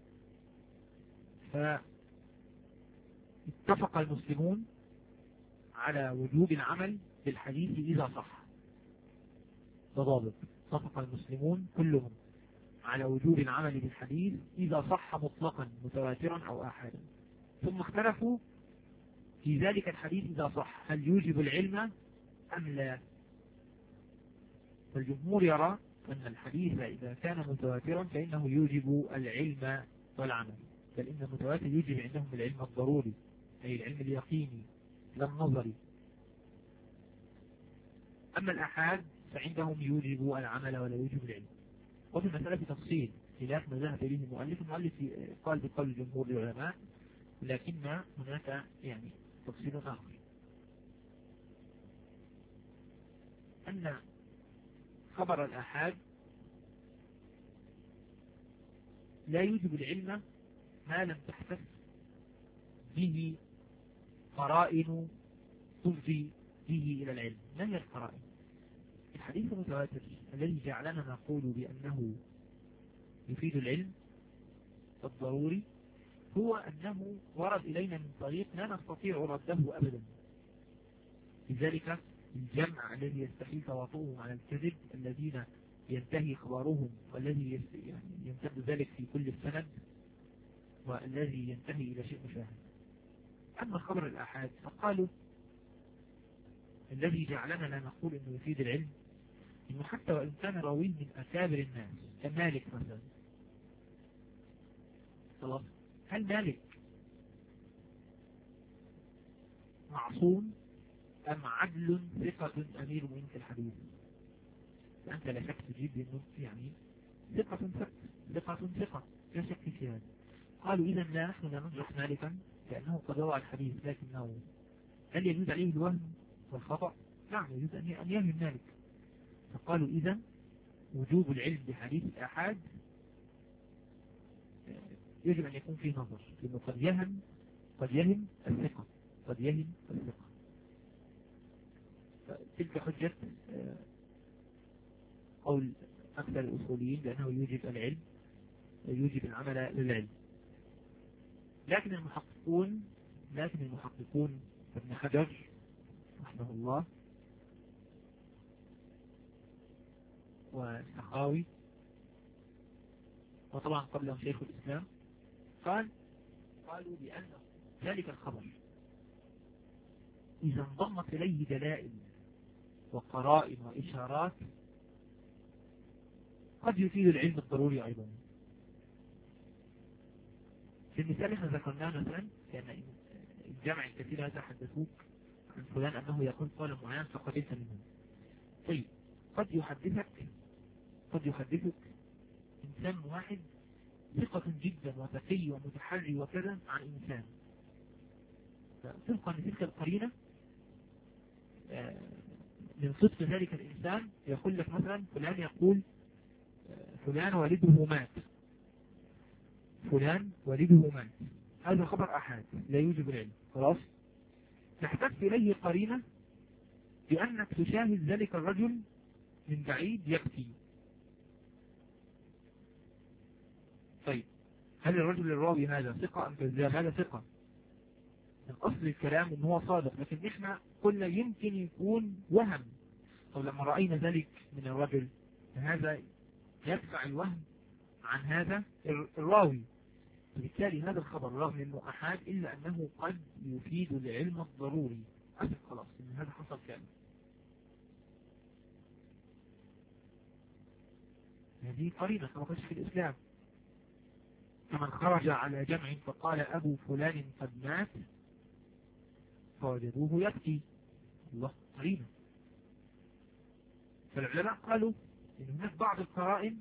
فاتفق المسلمون على وجوب العمل بالحديث إذا صح. ضابط: اتفق المسلمون كلهم على وجوب العمل بالحديث إذا صح مطلقا متواترا أو آحادا. ثم اختلفوا في ذلك الحديث إذا صح هل يوجب العلم أم لا. فالجمهور يرى أن الحديث إذا كان متواترا فإنه يوجب العلم والعمل، بل إن المتواتر يوجب عندهم العلم الضروري، أي العلم اليقيني لا النظري. أما الآحاد فعندهم يوجب العمل ولا يوجب العلم. وفي المسألة تفصيل خلاف ما ذهب إليه المؤلف قال بقول جمهور العلماء، لكن هناك يعني تفصيل آخر، أن خبر الآحاد لا يوجب العلم ما لم تحتف به قرائن تفضي به إلى العلم. ما هي القرائن؟ الحديث المتواتر الذي جعلنا نقول بأنه يفيد العلم الضروري هو أنه ورد إلينا من طريق لا نستطيع رده أبدا. لذلك الجمع الذي يستحيل تواطؤهم على الكذب، الذين ينتهي خبرهم والذي يمتد ذلك في كل السند، والذي ينتهي إلى شيء مشاهد. أما خبر الآحاد فقالوا الذي جعلنا لا نقول أنه يفيد العلم إنه حتى وإن كان راويه من أكابر الناس كمالك مثلا، خلاص، هل مالك معصوم أم عدل ثقة أمير من في الحديث؟ فأنت لا شك تجيب أنه يعني ثقة ثقة لا شك في هذا. قالوا إذا لا، نحن لا نجرح مالكا لأنه قد روى الحديث، لكنه هل يجوز عليه الوهم والخطأ؟ نعم يجوز أن يهم مالك. فقالوا إذا وجوب العلم بحديث الآحاد يجب أن يكون فيه نظر، لأنه قد يهم الثقة. تلك حجة قول أكثر الأصوليين بأنه يوجب العلم، يوجب العمل للعلم. لكن المحققون ابن حجر رحمه الله والسخاوي وطبعا قبلهم شيخ الإسلام قالوا بأن ذلك الخبر إذا انضمت إليه دلائل وقرائن وإشارات قد يفيد العلم الضروري أيضا. في المثال احنا ذكرناه مثلا كأن الجمع الكثير هذا حدثوك عن فلان أنه يقول قولا معين فقبلت منه. طيب قد يحدثك إنسان واحد ثقة جدا وتقي ومتحري وكذا عن إنسان، فتلقى أن تلك القرينة من صدق ذلك الإنسان يقول لك مثلا فلان يقول فلان والده مات، هذا خبر أحد لا يوجب العلم، خلاص. تحتاج إليه قرينة بأنك تشاهد ذلك الرجل من بعيد يبكي. طيب هل الرجل الراوي هذا ثقة أم كذاب؟ هذا ثقة، من أصل الكلام أنه هو صادق، لكن إحنا قلنا يمكن يكون وهم. طب لما رأينا ذلك من الرجل هذا يدفع الوهم عن هذا الراوي، وبالتالي هذا الخبر رغم أنه أحاد إلا أنه قد يفيد العلم الضروري. أسف خلاص إن هذا حصل كامل. هذه قرينة كما قلت في الإسلام، فمن خرج على جمع فقال أبو فلان قد مات فوجدوه يبكي، الله قرينة. فالعلماء قالوا إن هناك بعض القرائن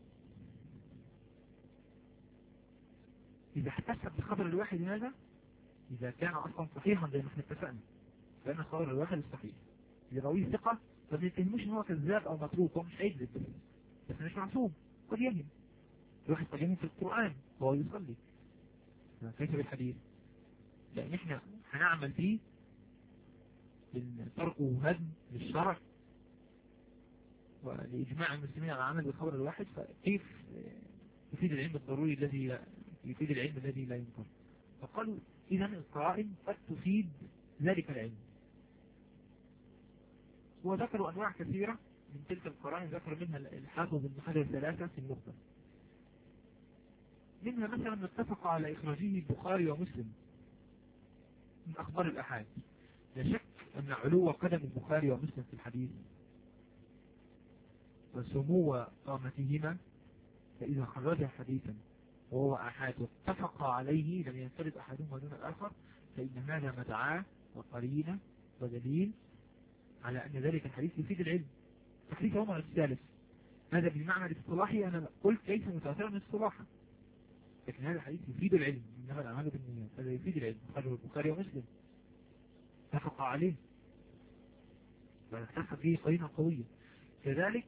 إذا احتسب بخبر الواحد هذا، إذا كان أصلا صحيحا زي ما احنا اتفقنا، فإن خبر الواحد الصحيح يراويه ثقة، فما يتهموش إن هو كذاب أو متروك، هو مش هيكذب بس مش معصوم، قد يهم. الواحد قد يهم في القرآن وهو يصلي، كيف بالحديث؟ لأن احنا هنعمل فيه تركه هدم للشرع ولإجماع المسلمين على العمل بالخبر الواحد، فكيف يفيد العلم الضروري الذي يفيد العلم الذي لا ينكر؟ فقالوا إذا القرائن قد تفيد ذلك العلم. وذكروا أنواع كثيرة من تلك القرائن، ذكر منها الحافظ ابن حجر 3 في النقطة. منها مثلا اتفق على إخراجه البخاري ومسلم من أخبار الأحاد. لا شك أن علو قدم البخاري ومسلم في الحديث وسمو قامتهما، فإذا خرج حديثا وهو أحاد واتفق عليه لم ينفرد أحدهما دون الآخر، فإن هذا مدعاة وقرينة ودليل على أن ذلك الحديث يفيد العلم. تحديث عمر الثالث هذا بالمعنى الاصطلاحي أنا قلت ليس متأثرا من اصطلاحا، لكن هذا الحديث يفيد العلم، إنما الأعمال بالنيات، هذا يفيد العلم. خرج البخاري ومسلم اتفق عليه فاتفق فيه قرينة قوية. كذلك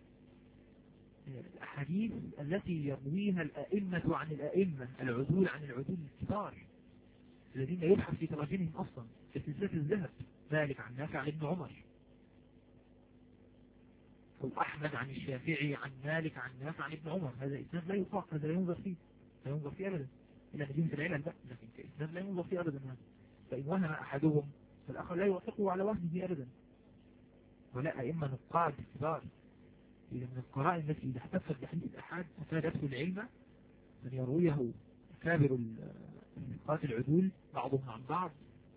الأحاديث التي يرويها الأئمة عن الأئمة، العدول عن العدول الكبار الذين يبحث في تراجمهم أصلا في سلسلة الذهب، ذلك عن نافع عن ابن عمر. أحمد عن الشافعي عن مالك عن نافع عن ابن عمر، هذا إسناد لا يطاق، هذا لا ينظر فيه، لا ينظر فيه أبدا إلا في جنس العلل بقى، لكن كإسناد لا ينظر فيه أبدا هذا. فإن وهم أحدهم فالآخر لا يوافقه على وهمه أبدا. ولا أئمة نقاد كبار، إذا من القرائن التي إذا احتفت بحديث الأحاد أفادته العلم أن يرويه أكابر النقاد العدول بعضهم عن بعض،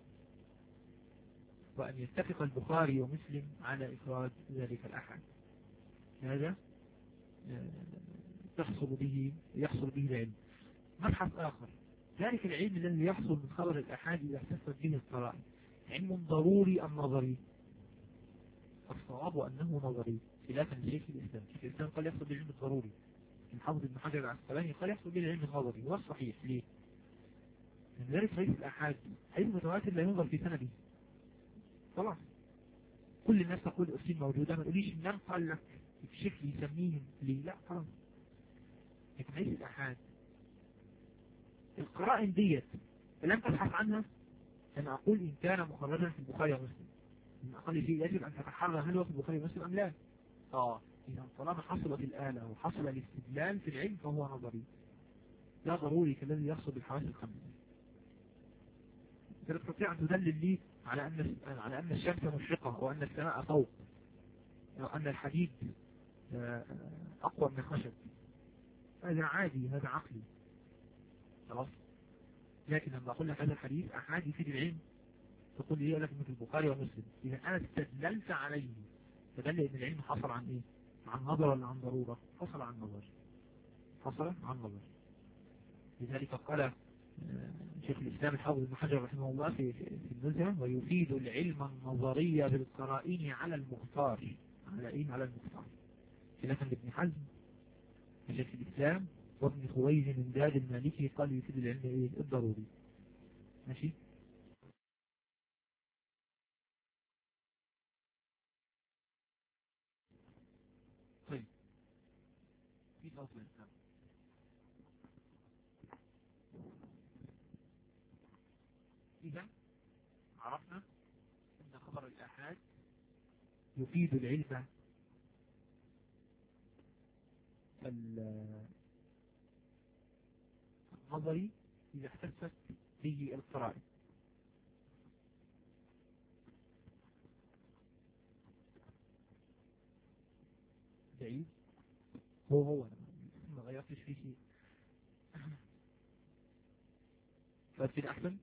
وأن يتفق البخاري ومسلم على إفراد ذلك الأحد. هذا يحصل به العلم. مبحث آخر، ذلك العلم الذي يحصل من خبر الأحاد إذا احتفت به القرائن علم ضروري أم نظري؟ الصواب أنه نظري خلافا لشيخ الإسلام. شيخ الإسلام قال يحصل بالعلم الضروري، الحافظ ابن حجر العسقلاني قال يحصل بالعلم النظري، والصحيح ليه؟ من ذلك حديث الأحاد حديث متواتر لا ينظر في سنده خلاص، كل الناس تقول أسين موجودة، ما تقوليش من قال لك الشيخ يسميهم ليه، لا خلاص. لكن حديث الأحاد القرائن ديت لم تبحث عنها، أنا أقول إن كان مخرجا في البخاري ومسلم من أقل شيء يجب أن تتحرى هل هو في البخاري ومسلم أم لا. إذا طالما حصلت الآلة وحصل الاستدلال في العلم فهو نظري لا ضروري كالذي يحصل بالحواس الخمس. تستطيع أن تدلل لي على أن الشمس مشرقة وأن السماء فوق وأن الحديد أقوى من الخشب، هذا عادي، هذا عقلي خلاص. لكن لما أقول لك هذا الحديث أحادي في العلم تقول لي لك مثل البخاري ومسلم، إذا أنا استدللت عليه فدل إن العلم حصل عن إيه؟ عن نظر ولا عن ضرورة؟ حصل عن نظر، حصل عن نظر. لذلك قال شيخ الإسلام الحافظ ابن حجر رحمه الله في النزهة ويفيد العلم النظري بالقرائن على المختار، على إيه؟ على المختار، خلافا لابن حزم شيخ الإسلام وابن خويز من داد المالكي قال يفيد العلم إيه؟ الضروري. ماشي. طيب في صوت الإسلام. إذا عرفنا أن خبر الآحاد يفيد العلم النظري إذا احتفت به القرائن. بعيد هو ما غيرتش فيه شيء. فكده أحسن.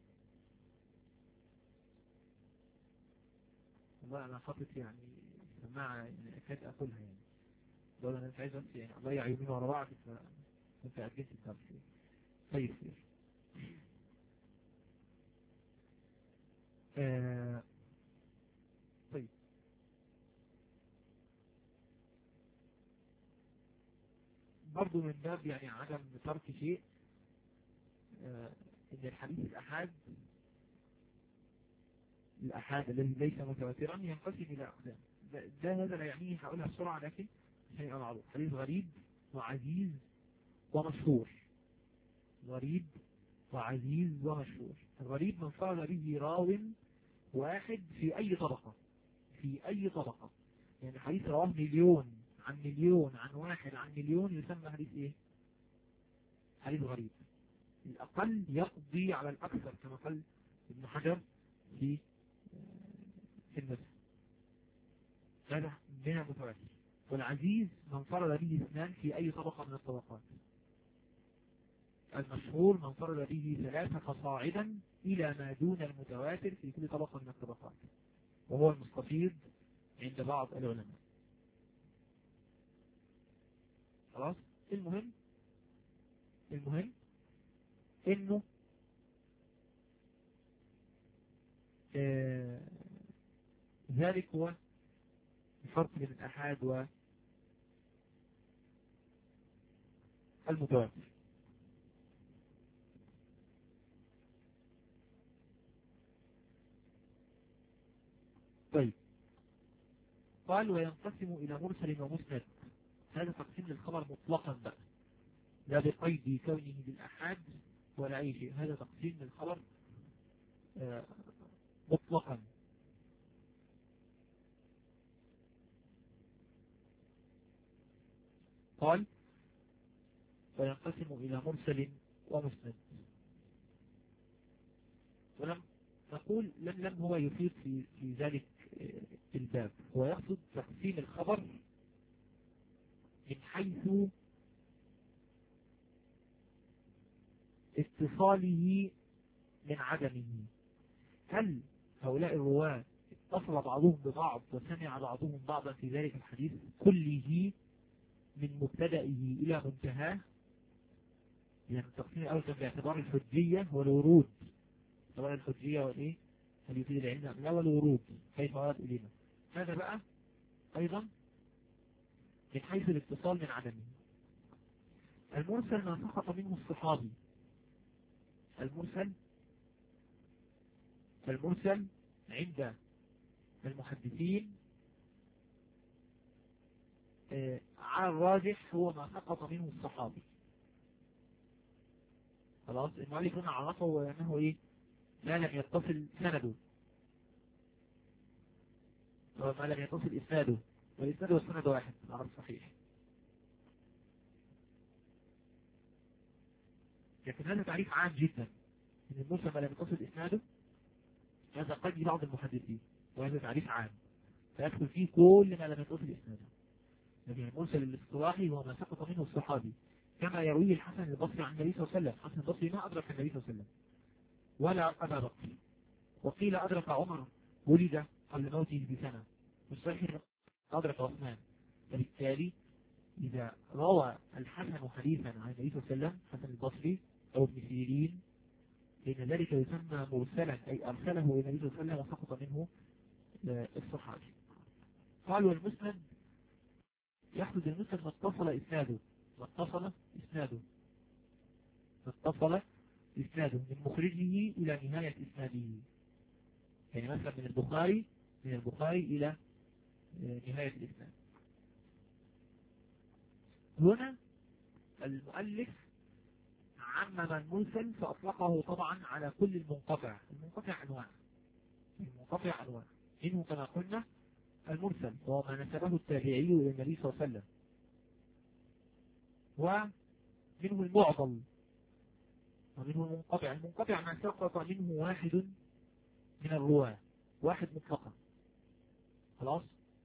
والله أنا خطت يعني سماعة يعني أكاد أقولها يعني دولة أنا مش عايز بس يعني أضيع يومين ورا بعض فكنت أجلس الدرس. طيب خير. طيب برضو من باب يعني عدم ترك شيء إن الحديث الأحاد الذي ليس متواترا ينقسم إلى أقسام. ده هذا لا يعنيه هقولها بسرعة لكن شيء معروف. حديث غريب وعزيز ومشهور. غريب وعزيز ومشهور. الغريب من فرد به راو واحد في أي طبقة، في أي طبقة، يعني حديث رواه مليون عن مليون عن واحد عن مليون يسمى حديث إيه؟ حديث غريب. الأقل يقضي على الأكثر كما قال ابن حجر في النسخ، هذا من المتواتر. والعزيز من فرد به اثنان في أي طبقة من الطبقات. المشهور من فرد به ثلاثة فصاعدا إلى ما دون المتواتر في كل طبقة من الطبقات، وهو المستفيض عند بعض العلماء. خلاص. المهم إنه ذلك هو الفرق بين الأحاد والمتواتر. طيب قال وينقسم إلى مرسل ومسند. هذا تقسيم للخبر مطلقا بقى لا بقيد كونه بالأحاد ولا أي شيء، هذا تقسيم للخبر مطلقا. قال وينقسم إلى مرسل ومسند. ولم نقول لم هو يفيد في ذلك الباب، هو يقصد تقسيم الخبر من حيث اتصاله من عدمه. هل هؤلاء الرواة اتصل بعضهم ببعض وسمع بعضهم بعضا في ذلك الحديث كله من مبتدئه إلى منتهاه؟ يعني التقسيم الأول كان باعتبار الحجية والورود، سواء الحجية والإيه هل يفيد العلم أم لا، والورود كيف ورد إلينا. هذا بقى أيضا من حيث الاتصال من عدمه. المرسل ما سقط منه الصحابي. المرسل عند المحدثين على الراجح هو ما سقط منه الصحابي. خلاص المؤلف هنا عرفه أنه إيه ما لم يتصل سنده وما لم يتصل إسناده، والإسناد والسند واحد على الصحيح. لكن هذا تعريف عام جدا، إن المرسل ما لم يتصل إسناده هذا قد بعض المحدثين، وهذا تعريف عام فيدخل فيه كل ما لم يتصل إسناده. لكن المرسل الاصطلاحي هو ما سقط منه الصحابي، كما يرويه الحسن البصري عن النبي صلى الله عليه وسلم. الحسن البصري ما أدرك النبي صلى الله عليه وسلم ولا أبا بكر، وقيل أدرك عمر ولد قبل موته بسنة، والصحيح أدرك عثمان. فبالتالي إذا روى الحسن حديثا عن النبي صلى الله عليه وسلم، حسن البصري أو ابن سيرين، لأن ذلك يسمى مرسلا، أي أرسله إلى النبي صلى الله عليه وسلم وسقط منه الصحابي. قال والمسند يحدث المسند ما اتصل إسناده من مخرجه إلى نهاية إسناده. يعني مثلا من البخاري إلى نهاية الإسناد. هنا المؤلف عمم المرسل فأطلقه طبعا على كل المنقطع. المنقطع أنواع منه كما قلنا المرسل وهو ما نسبه التابعي إلى النبي صلى الله عليه وسلم، ومنه المعضل، ومنه المنقطع. المنقطع ما سقط منه واحد من الرواة، واحد مطلقا، خلاص.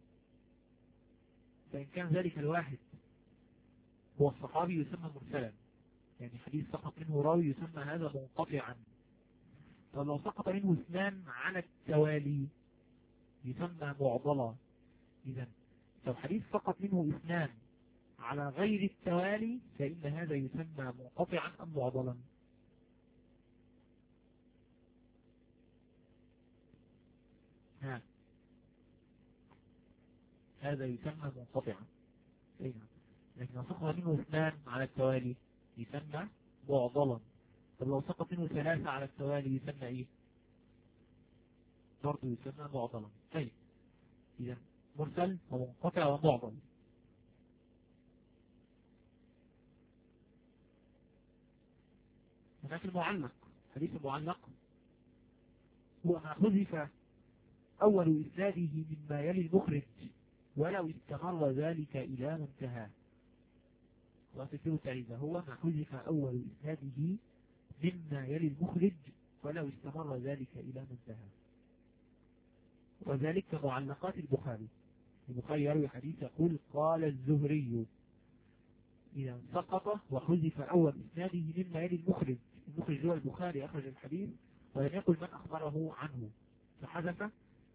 فإن كان ذلك الواحد هو الصحابي يسمى مرسلا، يعني حديث سقط منه راوي يسمى هذا منقطعا. طب لو سقط منه اثنان على التوالي يسمى معضلا. إذا لو حديث سقط منه اثنان على غير التوالي فإن هذا يسمى منقطعا أم معضلا؟ هذا يسمى منقطعا. لكن لو سقط منه اثنان على التوالي يسمى معضلا. طب لو سقط منه ثلاثة على التوالي يسمى ايه؟ برضه يسمى معضلا. طيب إذا مرسل ومنقطع ومعضل. هناك المعلق. حديث المعلق هو ما حذف أول إسناده مما يلي المخرج ولو استمر ذلك إلى منتهى. وتكتب التعريف هو ما حذف أول إسناده مما يلي المخرج ولو استمر ذلك إلى منتهى. وذلك كمعلقات البخاري. البخاري يروي حديث يقول قال الزهري، إذا سقط وحذف أول إسناده مما يلي المخرج هو البخاري أخرج الحديث ولم يقل من أخبره عنه، فحذف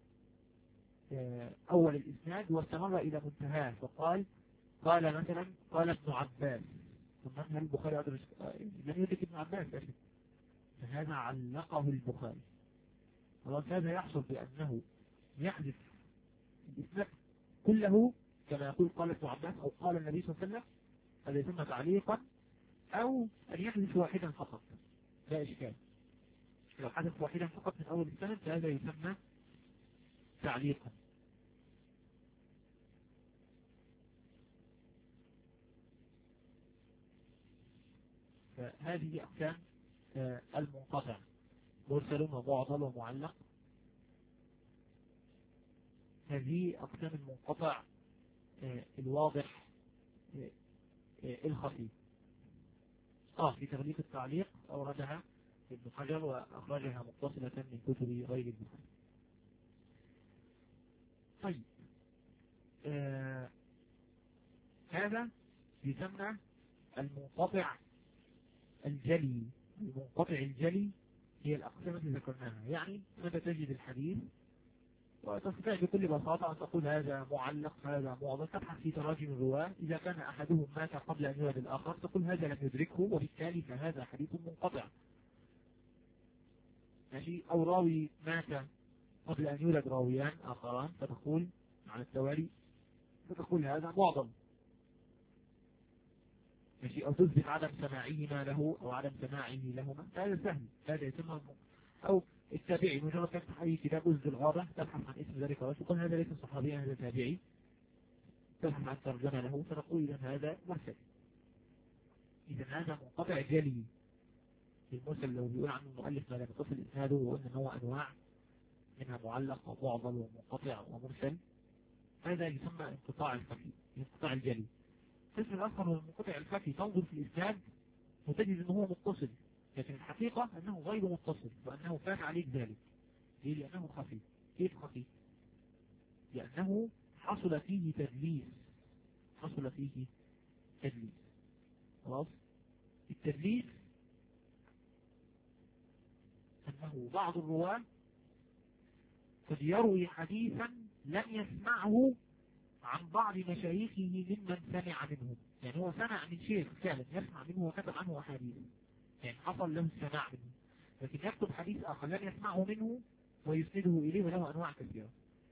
أول الإسناد واستمر إلى منتهاه فقال مثلا قال ابن عباس، ثم هل البخاري لم يدرك ابن عباس أشد، فهذا علقه البخاري. خلاص هذا يحصل بأنه يحذف الإسناد كله كما يقول قال ابن عباس أو قال النبي صلى الله عليه وسلم، هذا يسمى تعليقا، أو أن يحذف واحدا فقط لا إشكال. لو حذف واحدا فقط من أول السند فهذا يسمى تعليقا. فهذه أقسام المنقطع، مرسل ومعضل ومعلق. هذه أقسام المنقطع الواضح الخفي. في تغليق التعليق أوردها ابن حجر وأخرجها متصلة من كتب غير البخاري. طيب هذا يسمى المنقطع الجلي. المنقطع الجلي هي الأقسام التي ذكرناها. يعني أنت تجد الحديث وتستطيع بكل بساطة أن تقول هذا معلق، هذا معضل، تبحث في تراجم الرواة، إذا كان أحدهم مات قبل أن يولد الآخر تقول هذا لم يدركه وبالتالي فهذا حديث منقطع. ماشي. أو راوي مات قبل أن يولد راويان آخران فتقول على التوالي فتقول هذا معضل. ماشي. أو تثبت عدم سماعهما له أو عدم سماعه لهما، هذا سهل، هذا يسمى. أو التابعي مجرد تفتح أي كتاب أزد الغابة تبحث عن اسم ذلك وتقول هذا ليس صحابيا هذا تابعي، تبحث عن ترجمة له فتقول إذا هذا مرسل. إذا هذا منقطع جلي. المرسل لو بيقول عنه المؤلف ما لم يتصل إسناده وقلنا هو أنواع منها معلق ومعضل ومنقطع ومرسل، هذا يسمى انقطاع الخفي، انقطاع الجلي. القسم الآخر هو المنقطع الخفي، تنظر في الإسناد وتجد أنه هو متصل، لكن الحقيقة أنه غير متصل وأنه فات عليك ذلك. ليه؟ لأنه خفي. كيف خفي؟ لأنه حصل فيه تدليس. حصل فيه تدليس. خلاص؟ التدليس أنه بعض الرواة قد يروي حديثا لم يسمعه عن بعض مشايخه ممن سمع منهم. يعني هو سمع من شيخ فعلا يسمع منه وكتب عنه أحاديث، يعني حصل له السماع منه، لكن يكتب حديث آخر لم يسمعه منه ويسنده إليه، وله أنواع كثيرة،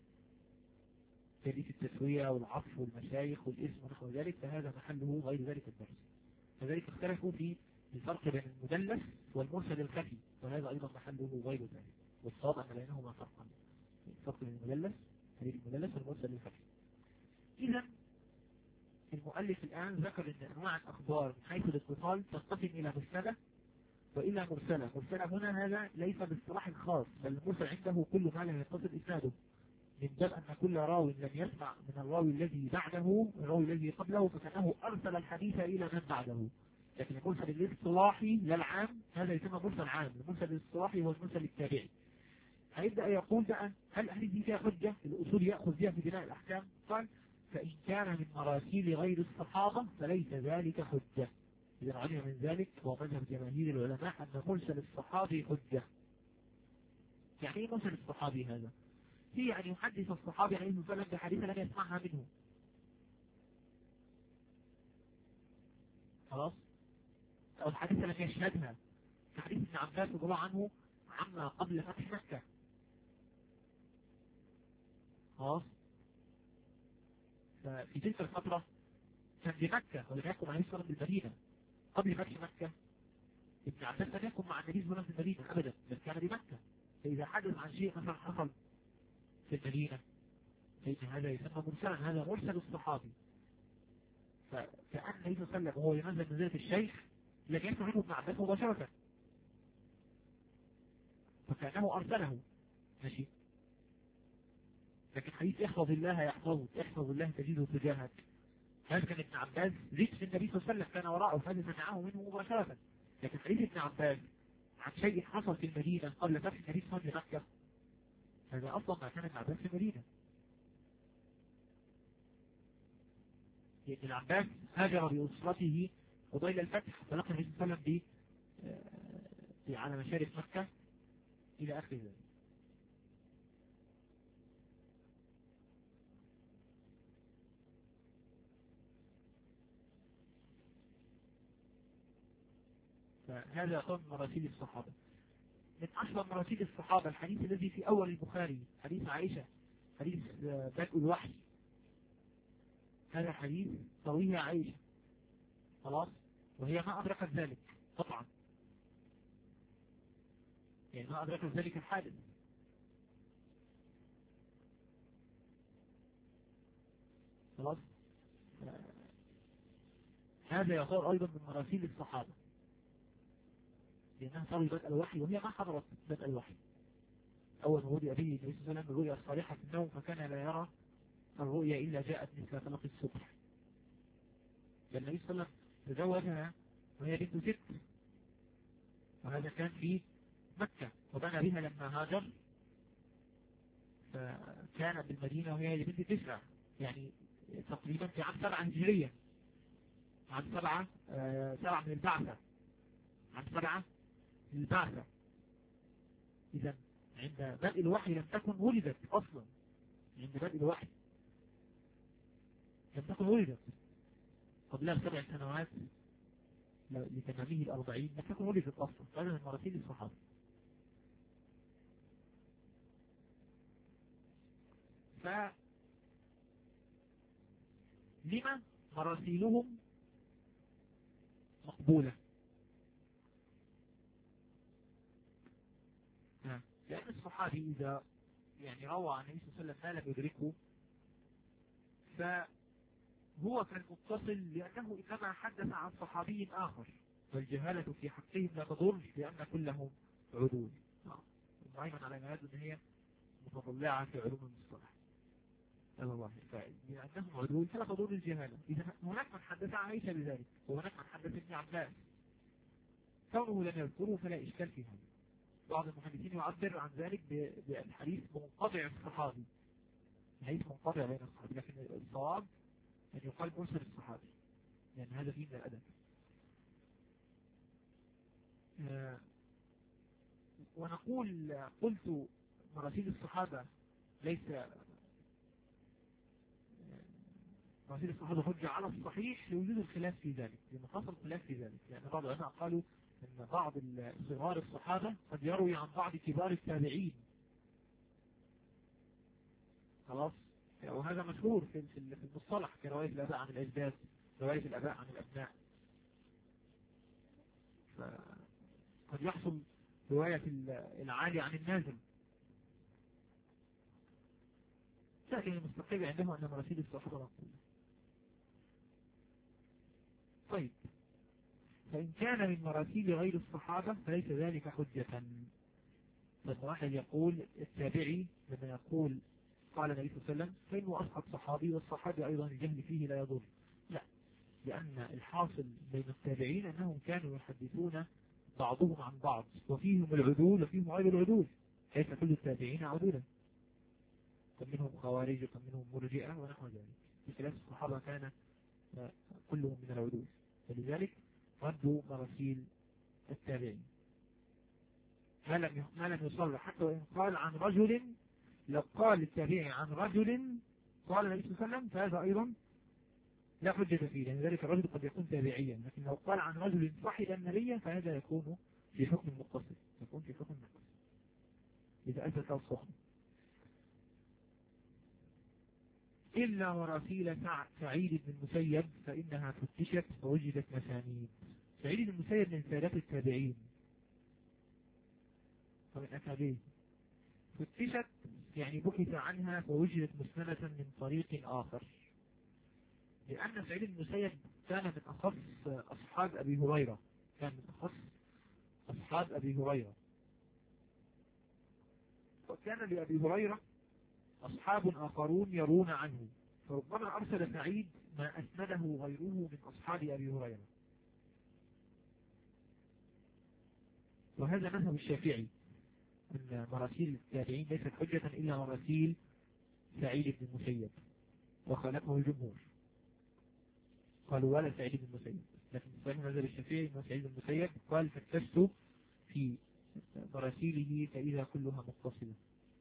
حديث التسوية والعطف والمشايخ والاسم ونحو ذلك، فهذا محله غير ذلك الدرس. لذلك اختلفوا في الفرق بين المدلس والمرسل الخفي، وهذا أيضا محله غير ذلك، والصواب أن بينهما فرقا. الفرق بين المدلس حديث المدلس والمرسل الخفي. إذا المؤلف الآن ذكر أن أنواع الأخبار من حيث الاتصال تنقسم إلى مسندة وإلى مرسلة. مرسلة هنا هذا ليس باصطلاح خاص، بل المرسل عنده كل ما لم يتصل إسناده، من باب أن كل راوي لم يسمع من الراوي الذي بعده الراوي الذي قبله فكأنه أرسل الحديث إلى من بعده. لكن المرسل الاصطلاحي للعام هذا يسمى مرسل عام. المرسل الاصطلاحي هو المرسل التابعي. هيبدأ يقول بقى هل الحديث دي فيها حجة؟ الأصول يأخذ بها في بناء الأحكام. قال فإن كان من مراسيل غير الصحابة فليس ذلك حجة. إذا علم من ذلك ومذهب جماهير العلماء أن مرسل الصحابي حجة. يعني ايه مرسل الصحابي هذا؟ هي أن يحدث الصحابي عليه الصلاة والسلام بحديث لم يسمعها منه. خلاص؟ أو الحديث لم يشهدها، كحديث ابن عباس رضي الله عنه عما قبل فتح مكة. خلاص؟ ففي تلك الفترة كان بمكة ولم يكن عليه الصلاة والسلام بالمدينة. قبل فتح مكة ابن عباس لم يكن مع النبي صلى الله عليه وسلم في المدينة أبدا، بل كان بمكة. فإذا حدث عن شيء مثلا حصل في المدينة فإن هذا يسمى مرسلا، هذا مرسل الصحابي. فكأن النبي صلى الله عليه وسلم وهو ينزل منزلة الشيخ لم يسمع منه ابن عباس مباشرة، فكأنه أرسله. ماشي. لكن حديث احفظ الله يحفظك، احفظ الله تجده تجاهك، هذا كان ابن عباس ذكر النبي صلى الله عليه وسلم كان وراءه فهذا سمعه منه مباشرة. لكن حديث ابن عباس عن شيء حصل في المدينة قبل فتح النبي صلى الله عليه وسلم لمكة، هذا أصلا ما كان ابن عباس في المدينة. لأن ابن عباس هاجر بأسرته قبيل الفتح فلقى النبي صلى الله عليه وسلم على مشارف مكة إلى آخر ذلك. فهذا يعتبر مراسيل الصحابة. من أشهر مراسيل الصحابة الحديث الذي في أول البخاري، حديث عائشة، حديث بدء الوحي. هذا حديث رويها عائشة. خلاص؟ وهي ما أدركت ذلك طبعا، يعني ما أدركت ذلك الحادث. خلاص؟ هذا يعتبر أيضا من مراسيل الصحابة، لأنها تروي بدء الوحي وهي ما حضرت بدء الوحي. أول ورود أبيه النبي صلى الله عليه وسلم الرؤيا الصالحة في النوم فكان لا يرى الرؤيا إلا جاءت مثل فلق الصبح. لأن النبي صلى الله عليه وسلم تزوجها وهي بنت 6، وهذا كان في مكة، وبنى بها لما هاجر، فكان بالمدينة وهي بنت 9، يعني تقريبا في عام 7 هجرية، عام 7 من البعثة، عام 7 من البعثة. إذا عند بدء الوحي لم تكن ولدت أصلا، عند بدء الوحي لم تكن ولدت، قبلها ب7 سنوات لتمامه 40 لم تكن ولدت أصلا. هذا من مراسيل الصحابة. لما مراسيلهم مقبولة؟ لأن الصحابي إذا يعني روى عن النبي صلى الله عليه وسلم ما لم يدركه فهو كالمتصل، لأنه إنما حدث عن صحابي آخر، والجهالة في حقهم لا تضر لأن كلهم عدول. أيضا على ما يبدو أن هي متطلعة في علوم المصطلح. الله، لأنهم عدول فلا تضر الجهالة. إذا هناك من حدث عن عائشة بذلك، وهناك من حدث ابن عباس، كونه لم يذكره فلا إشكال في هذا. بعض المحدثين يعبر عن ذلك بالحديث منقطع الصحابي، الحديث منقطع بين الصحابي، لكن الصواب أن يقال مرسل الصحابي، لأن هذا فيه من الأدب. ونقول قلت مراسيل الصحابة ليس مراسيل الصحابة حجة على الصحيح لوجود الخلاف في ذلك، لأن حصل خلاف في ذلك، لأن بعض العلماء قالوا أن بعض صغار الصحابة قد يروي عن بعض كبار التابعين. خلاص، وهذا مشهور في المصطلح كرواية الآباء عن الأجداد، رواية الآباء عن الأبناء. فقد يحصل رواية العالي عن النازل، لكن المستقيم عنده أن مراسيل الصحابة مقبولة. طيب، فإن كان من مراسيل غير الصحابة فليس ذلك حجة. فالواحد يقول التابعي لما يقول قال النبي صلى الله عليه وسلم فإنه أصحب صحابي، والصحابي أيضا الجهل فيه لا يضر. لا، لأن الحاصل بين التابعين أنهم كانوا يحدثون بعضهم عن بعض، وفيهم العدول وفيهم غير العدول، ليس كل التابعين عدولا، فمنهم خوارج ومنهم مرجئة ونحو ذلك، بخلاف الصحابة كان كلهم من العدول، فلذلك ردوا مراسيل التابعين. ما لم يصرح، حتى وإن قال عن رجل، لو قال التابعي عن رجل قال النبي صلى الله عليه وسلم فهذا أيضا لا حجة فيه، لأن ذلك الرجل قد يكون تابعيا، لكن لو قال عن رجل صحب النبي فهذا يكون في حكم مقتصر، يكون في حكم مقتصر إذا أثبت الصحبة. إلا مراسيل سعيد بن المسيب فإنها فتشت فوجدت مسانيد. سعيد بن المسيب من سادات التابعين ومن أكابيه، فتشت يعني بحث عنها فوجدت مسندة من طريق آخر، لأن سعيد بن المسيب كان من أخص أصحاب أبي هريرة، كان من أخص أصحاب أبي هريرة، وكان لأبي هريرة أصحاب آخرون يرون عنه، فربما أرسل سعيد ما أسنده غيره من أصحاب أبي هريرة. وهذا مذهب الشافعي أن مراسيل التابعين ليست حجة إلا مراسيل سعيد بن المسيب، وخالفه الجمهور قالوا ولا سعيد بن المسيب، لكن صحيح مذهب الشافعي أن سعيد بن المسيب قال فتشت في مراسيله فإذا كلها متصلة.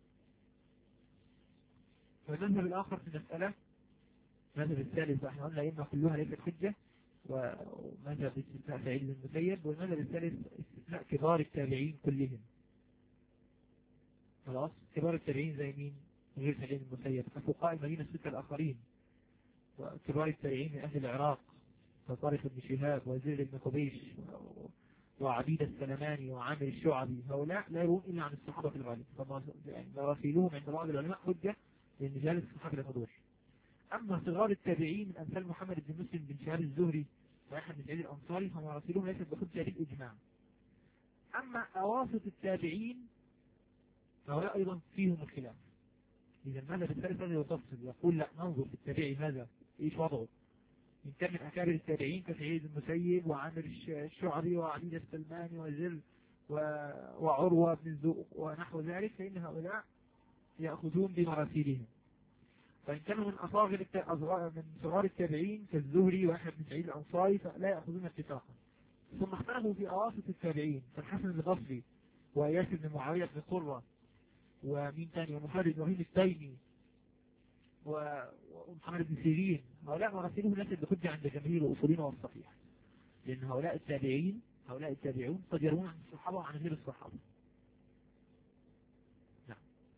فالمذهب الآخر في المسألة المذهب الثالث، احنا قلنا إما كلها ليست حجة، ومذهب استثناء سعيد بن المسيب، والمذهب الثالث استثناء كبار التابعين كلهم. خلاص، كبار التابعين زي مين غير سعيد بن المسيب؟ ففقهاء المدينة الستة الآخرين، وكبار التابعين من أهل العراق كطارق بن شهاب وزيد بن قبيش وعبيد السلماني وعامر الشعبي، هؤلاء لا يرون إلا عن الصحابة في الغالب، مراسيلهم عند بعض العلماء حجة لأن جالس الصحابة لا تدور. أما صغار التابعين من أمثال محمد بن مسلم بن شهاب الزهري وأحمد بن سعيد الأنصاري فمراسيلهم ليست بحجة بالإجماع. أما أواسط التابعين فهؤلاء أيضا فيهم الخلاف. إذا ماذا بالثالث هذا يتفصل، يقول لا ننظر في التابعي هذا إيش وضعه، إن كان من أكابر التابعين كسعيد المسيب وعامر الشعري وعبيد السلماني وزر وعروة بن الزوق ونحو ذلك، فإن هؤلاء يأخذون بمراسيلهم. فإن كانوا من من صغار التابعين كالزهري وأحمد بن سعيد الأنصاري فلا يأخذون اتفاقا. ثم اختلفوا في أواسط التابعين فالحسن البصري وإياس بن معاوية بن قرة ومين تاني ومحمد بن إبراهيم التيمي ومحمد بن سيرين، هؤلاء مراسلهم ليست بحجة عند جماهير الأصوليين والصحيح، لأن هؤلاء التابعون قد يروون عن الصحابة وعن غير الصحابة. نعم.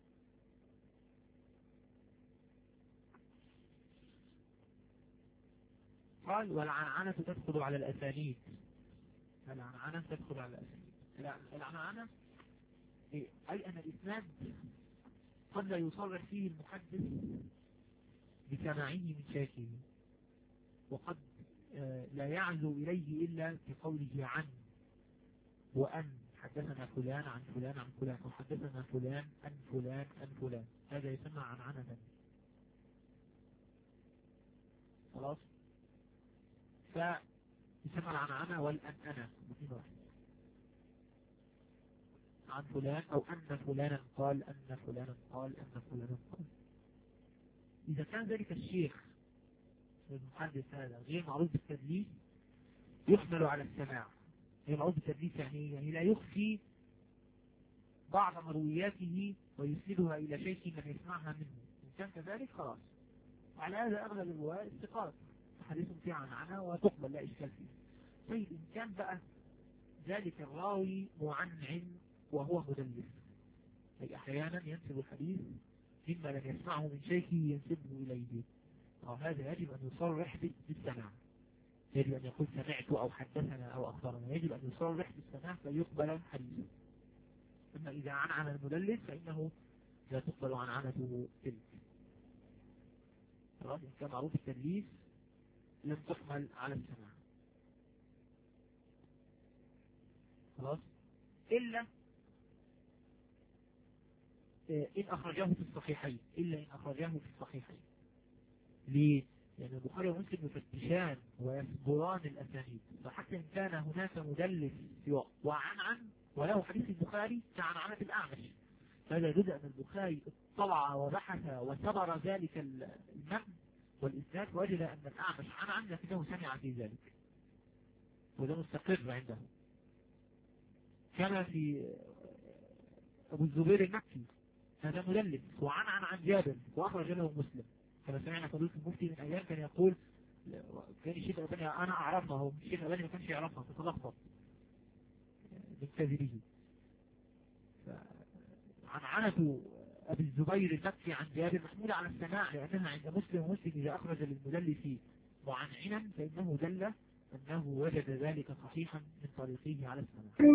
قال والعنعنة تدخل على الأسانيد. العنعنة تدخل على الأسانيد. العنعنة أي أن الإسناد قد لا يصرح فيه المحدث بسماعه من شيخه، وقد لا يعزو إليه إلا بقوله عن وأن، حدثنا فلان عن فلان عن فلان، وحدثنا فلان عن فلان عن فلان، هذا يسمى عنعنة. خلاص، فيسمى العنعنة والأنأنة عن فلان أو أن فلانا قال أن فلانا قال أن فلانا قال. إذا كان ذلك الشيخ المحدث هذا غير معروف بالتدليس يحمل على السماع. غير معروف بالتدليس يعني لا يخفي بعض مروياته ويسندها إلى شيخ من يسمعها منه. إن كان كذلك خلاص، وعلى هذا أغلب الروايات استقامة حديث فيها عنعنة وتقبل لا إشكال فيه. طيب إن كان بقى ذلك الراوي معنعن وهو مدلس، أي أحيانا ينسب الحديث مما لم يسمعه من شيخه ينسبه إليه، وهذا يجب أن يصرح بالسماع، يجب أن يقول سمعت أو حدثنا أو أخبرنا، يجب أن يصرح بالسماع فيقبل حديثه. أما إذا عنعن المدلس فإنه لا تقبل عنعنته تلك. خلاص، إن كان معروف التدليس لم تحمل على السماع. خلاص، إلا إن أخرجاه في الصحيحين، ليه؟ لأن البخاري ومسلم يفتشان ويصبران الأسانيد، فحتى إن كان هناك مدلس وعنعن وله حديث البخاري كعنعنة الأعمش، فهذا يدل أن البخاري اطلع وبحث وصبر ذلك المتن والإسناد، وجد أن الأعمش عنعن لكنه سمع في ذلك، وده مستقر عنده. كما في أبو الزبير المكي، هذا مدلس وعنعن عن جابر وأخرج له مسلم، كما سمعنا فضيلة المفتي من أيام كان يقول كان الشيخ الألباني أنا أعرفه، الشيخ الألباني ما كانش يعرفها فتلخبط من كذبه. عنعنة أبي الزبير المكي عن جابر محمولة على السماع، لأنها عند مسلم ومسلم إذا أخرج للمدلس معنعنا فإنه دل أنه وجد ذلك صحيحا من طريقه على السماع.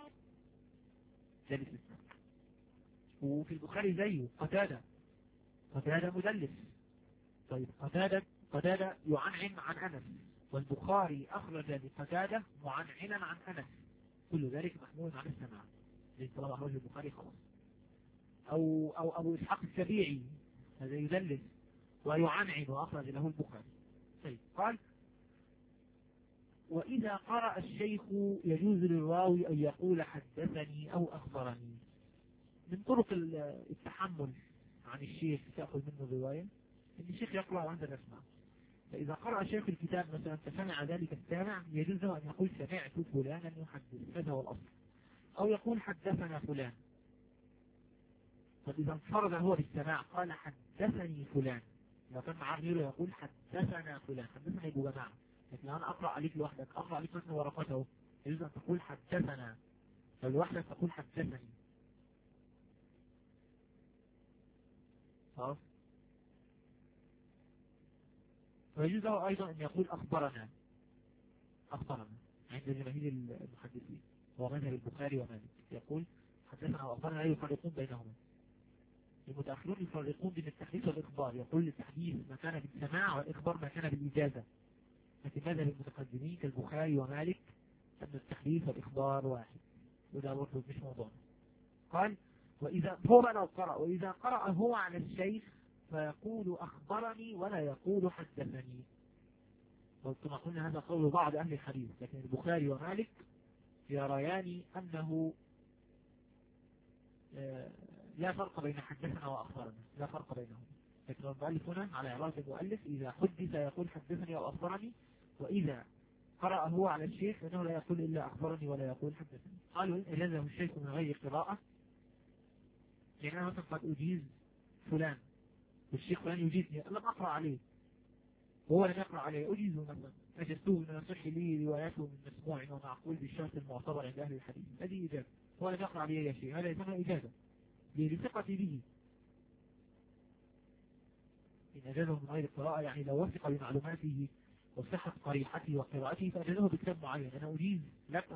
ذلك السماع. وفي البخاري زيه قتادة مدلس. طيب قتادة يعنعن عن أنس، والبخاري أخرج لقتادة معنعنا عن أنس، كل ذلك محمول على السماع، لأن طالما أخرج البخاري خلاص. أو أبو إسحاق السبيعي هذا يدلس ويعنعن وأخرج له البخاري. طيب، قال وإذا قرأ الشيخ يجوز للراوي أن يقول حدثني أو أخبرني. من طرق التحمل عن الشيخ تأخذ منه الرواية إن الشيخ يقرأ وأنت تسمع. فإذا قرأ الشيخ الكتاب مثلا فسمع ذلك السامع يجوز له أن يقول سمعت فلانا يحدث، هذا هو الأصل، أو يقول حدثنا فلان. فإذا انفرد هو بالسماع قال حدثني فلان، لو كان معاه غيره يقول حدثنا فلان، حدثنا يبقى جماعة. لكن أنا أقرأ عليك لوحدك، أقرأ عليك مثل ورقته، يجوز أن تقول حدثنا، فلوحدك تقول حدثني. خلاص، ويجوز له أيضا أن يقول أخبرنا عند جماهير المحدثين، هو مذهب البخاري ومالك، يقول حدثنا وأخبرنا لا يفرقون بينهما. المتأخرون يفرقون بين التحديث والإخبار، يقول التحديث ما كان بالسماع والإخبار ما كان بالإجازة، لكن مذهب المتقدمين كالبخاري ومالك أن التحديث والإخبار واحد، وده برضه مش موضوعنا. قال وإذا هو لو قرأ، وإذا قرأ هو على الشيخ فيقول أخبرني ولا يقول حدثني. وكما قلنا هذا قول بعض أهل الحديث، لكن البخاري ومالك يريان أنه لا فرق بين حدثنا وأخبرنا، لا فرق بينهم. لكن المؤلف هنا على عبارة المؤلف إذا حدث يقول حدثني أو أخبرني، وإذا قرأ هو على الشيخ فإنه لا يقول إلا أخبرني ولا يقول حدثني. قالوا إن أجازه الشيخ من غير قراءة، يعني أنا مثلا قد أجيز فلان والشيخ فلان يجيزني لم أقرأ عليه وهو لم يقرأ عليه، أجيزه مثلا أجزته من يصح لي رواياته من مسموع ومعقول بالشرط المعتبر عند أهل الحديث، هذه إجازة. هو لم يقرأ عليه شيء، هذا يسمى إجازة لثقتي به. إن أجازه من غير قراءة يعني لو وثق بمعلوماته وصحة قريحته وقراءته فأجازه بكتاب معين. أنا أجيز لك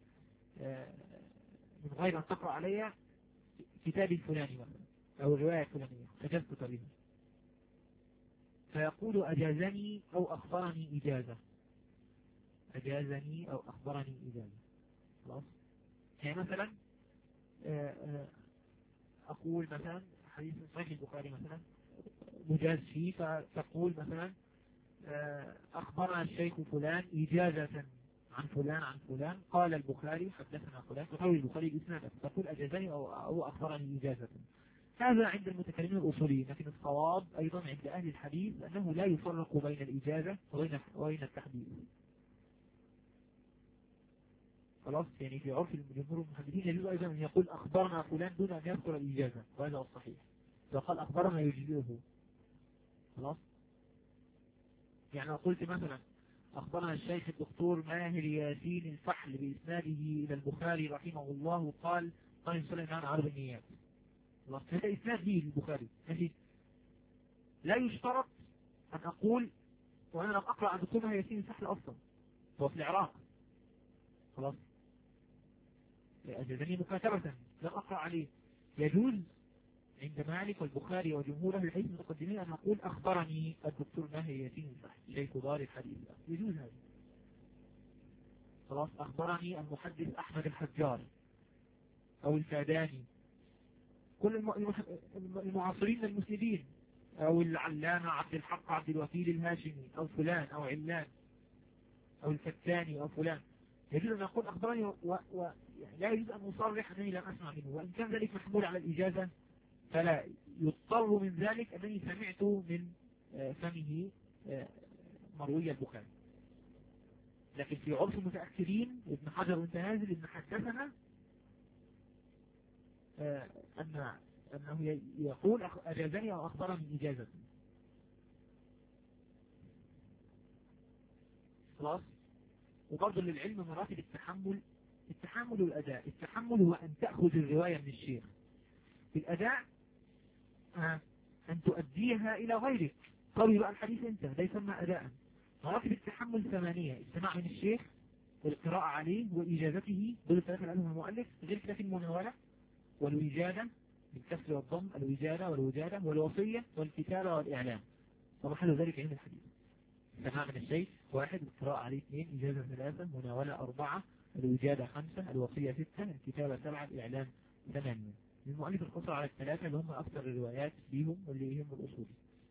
من غير أن تقرأ علي كتابي الفلاني مثلا أو الرواية الفلانية، أجازتك بها. فيقول أجازني أو أخبرني إجازة، أجازني أو أخبرني إجازة. خلاص. يعني مثلا أقول مثلا حديث صحيح البخاري مثلا مجاز فيه، فتقول مثلا أخبرنا الشيخ فلان إجازة عن فلان عن فلان قال البخاري حدثنا فلان، تقول البخاري بإسناده تقول أجازني أو أخبرني إجازة. هذا عند المتكلمين الأصوليين، لكن الصواب أيضا عند أهل الحديث أنه لا يفرق بين الإجازة وبين التحديث. خلاص. يعني في عرف الجمهور المحدثين يجوز أيضا أن يقول أخبرنا فلان دون أن يذكر الإجازة، وهذا هو الصحيح. إذا قال أخبرنا يجزئه. خلاص. يعني قلت مثلا أخبرنا الشيخ الدكتور ماهر ياسين الفحل بإسناده إلى البخاري رحمه الله قال قال سليمان عرض النيات. خلاص. هذا إسناد لي للبخاري. ماشي. لا يشترط أن أقول وأنا لم أقرأ عن دكتور ماهر ياسين الفحل أصلا، هو في العراق. خلاص. أجازني مكاتبة لم أقرأ عليه. يجوز عند مالك والبخاري وجمهور أهل الحديث المتقدمين أن أقول أخبرني الدكتور ماهر ياسين الفحل شيخ دار الحديث، يجوز هذا. خلاص. أخبرني المحدث أحمد الحجار أو الفاداني، كل المعاصرين المسلمين، أو العلامة عبد الحق عبد الوكيل الهاشمي أو فلان أو علان أو الفتاني أو فلان. يجوز أن أقول أخبرني يعني لا يجوز أن أصرح أنني لم أسمع منه، وإن كان ذلك محمول على الإجازة فلا يضطر من ذلك أنني سمعت من فمه مروي البخاري. لكن في عرف المتأخرين ابن حجر وانت نازل ابن حدثنا أنه يقول أجازني أو أخبرني إجازة. خلاص. وبرضه للعلم مراتب التحمل والأداء. التحمل هو أن تأخذ الرواية من الشيخ، في الأداء أن تؤديها إلى غيرك. طوي بقى الحديث أنت، ده يسمى أداء. مراتب التحمل 8: السماع من الشيخ والقراءة عليه وإجازته، دول الثلاثة اللي قالهم المؤلف. غير كده في المناولة والوجادة بالكسر والضم، الوجادة والوجادة والوصية والكتابة والإعلام. ومحل ذلك علم الحديث. السماع من الشيخ 1، القراءة عليه 2، إجازة 3، مناولة 4، الوجادة 5، الوصية 6، الكتابة 7، الإعلام 8. المؤلف القصر على الثلاثة اللي هم أكثر الروايات فيهم واللي يهم الأصول.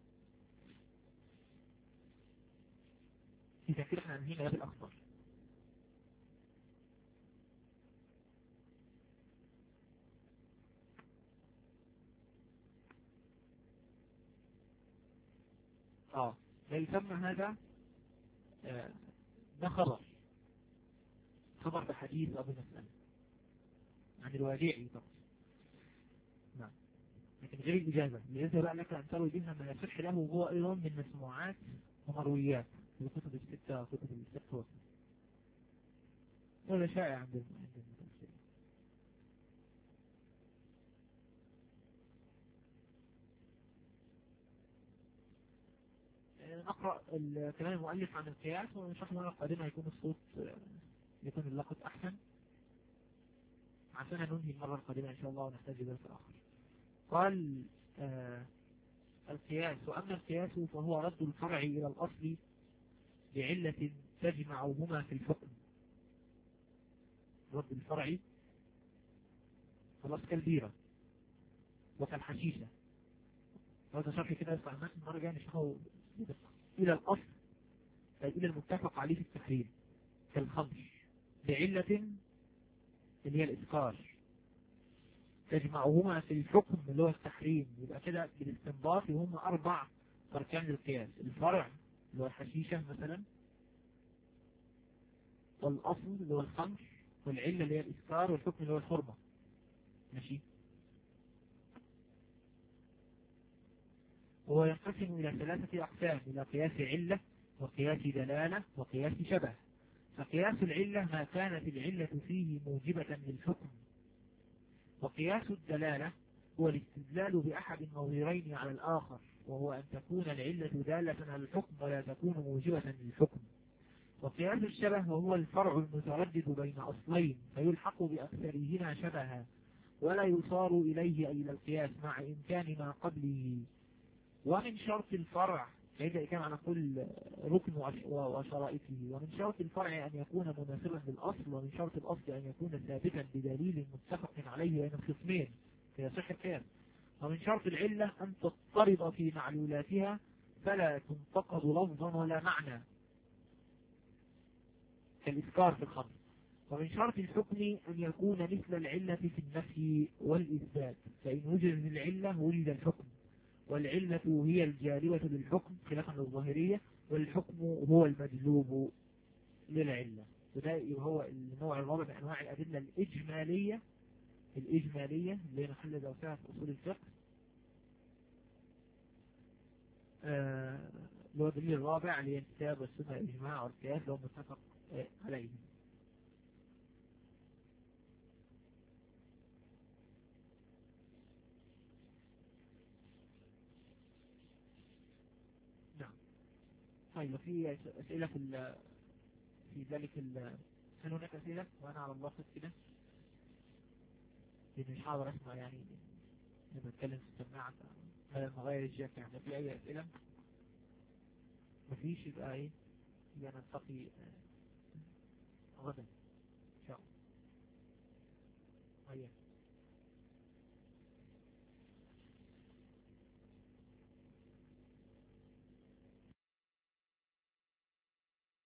في تفكير احنا أنهينا بالأخطر. لا يسمى هذا ده خبر بحديث أو بمسألة عن الواجعي طبعا. نعم. لكن غير الإجازة بقى لك أن تروي بها ما يصح له هو أيضا من مسموعات ومرويات في الكتب الستة وكتب الستة. هذا شائع عند المتأخرين. نقرأ كلام المؤلف عن القياس، ونشرح المرة القادمة يكون الصوت يكون اللقط أحسن عشان ننهي المرة القادمة إن شاء الله ونحتاج درس آخر. قال القياس: وأما القياس فهو رد الفرع إلى الأصل بعلة تجمعهما في الحكم. رد الفرع خلاص كالبيرة وكالحشيشة. هذا شرح كده يصعب الناس المرة الجاية نشرحه إلى الأصل إلى المتفق عليه في التحريم كالخمر بعلة اللي هي الإسكار تجمعهما في الحكم اللي هو التحريم. يبقى كده بالاستنباط هم 4 أركان للقياس: الفرع اللي هو الحشيشة مثلا، والأصل اللي هو الخمر، والعلة اللي هي الإسكار، والحكم اللي هو الحرمة. ماشي. هو ينقسم إلى 3 أقسام: إلى قياس علة، وقياس دلالة، وقياس شبه. فقياس العلة ما كانت العلة فيه موجبة للحكم، وقياس الدلالة هو الاستدلال بأحد النظيرين على الآخر، وهو أن تكون العلة دالة على الحكم ولا تكون موجبة للحكم. وقياس الشبه وهو الفرع المتردد بين أصلين فيلحق بأكثرهما شبها ولا يصار إليه إلى القياس مع إمكان ما قبله. ومن شرط الفرع فإذا كان على كل ركن وشرائطه. ومن شرط الفرع أن يكون مناسبا للأصل، ومن شرط الأصل أن يكون ثابتا بدليل متفق عليه بين الخصمين فيصح القياس. ومن شرط العلة أن تضطرد في معلولاتها فلا تنتقض لفظا ولا معنى كالإسكار في الخمر. ومن شرط الحكم أن يكون مثل العلة في النفي والإثبات، فإن وجدت العلة وجد الحكم، والعلة هي الجالبة للحكم خلافا للظاهرية، والحكم هو المجلوب للعلة. وده هو النوع الرابع من أنواع الأدلة الإجمالية اللي هي محل درسها في أصول الفقه. اللي هو الدليل الرابع اللي هي الكتاب والسنة الإجماع والقياس اللي هو متفق عليه. نعم. طيب في أسئلة في ذلك هل هناك أسئلة؟ وأنا على الله كده لأني مش حاضر أسمع يعني لما أتكلم في السماعة غير الجاك. يعني في أي أسئلة؟ مفيش. يبقى إيه؟ يبقى نلتقي غدا.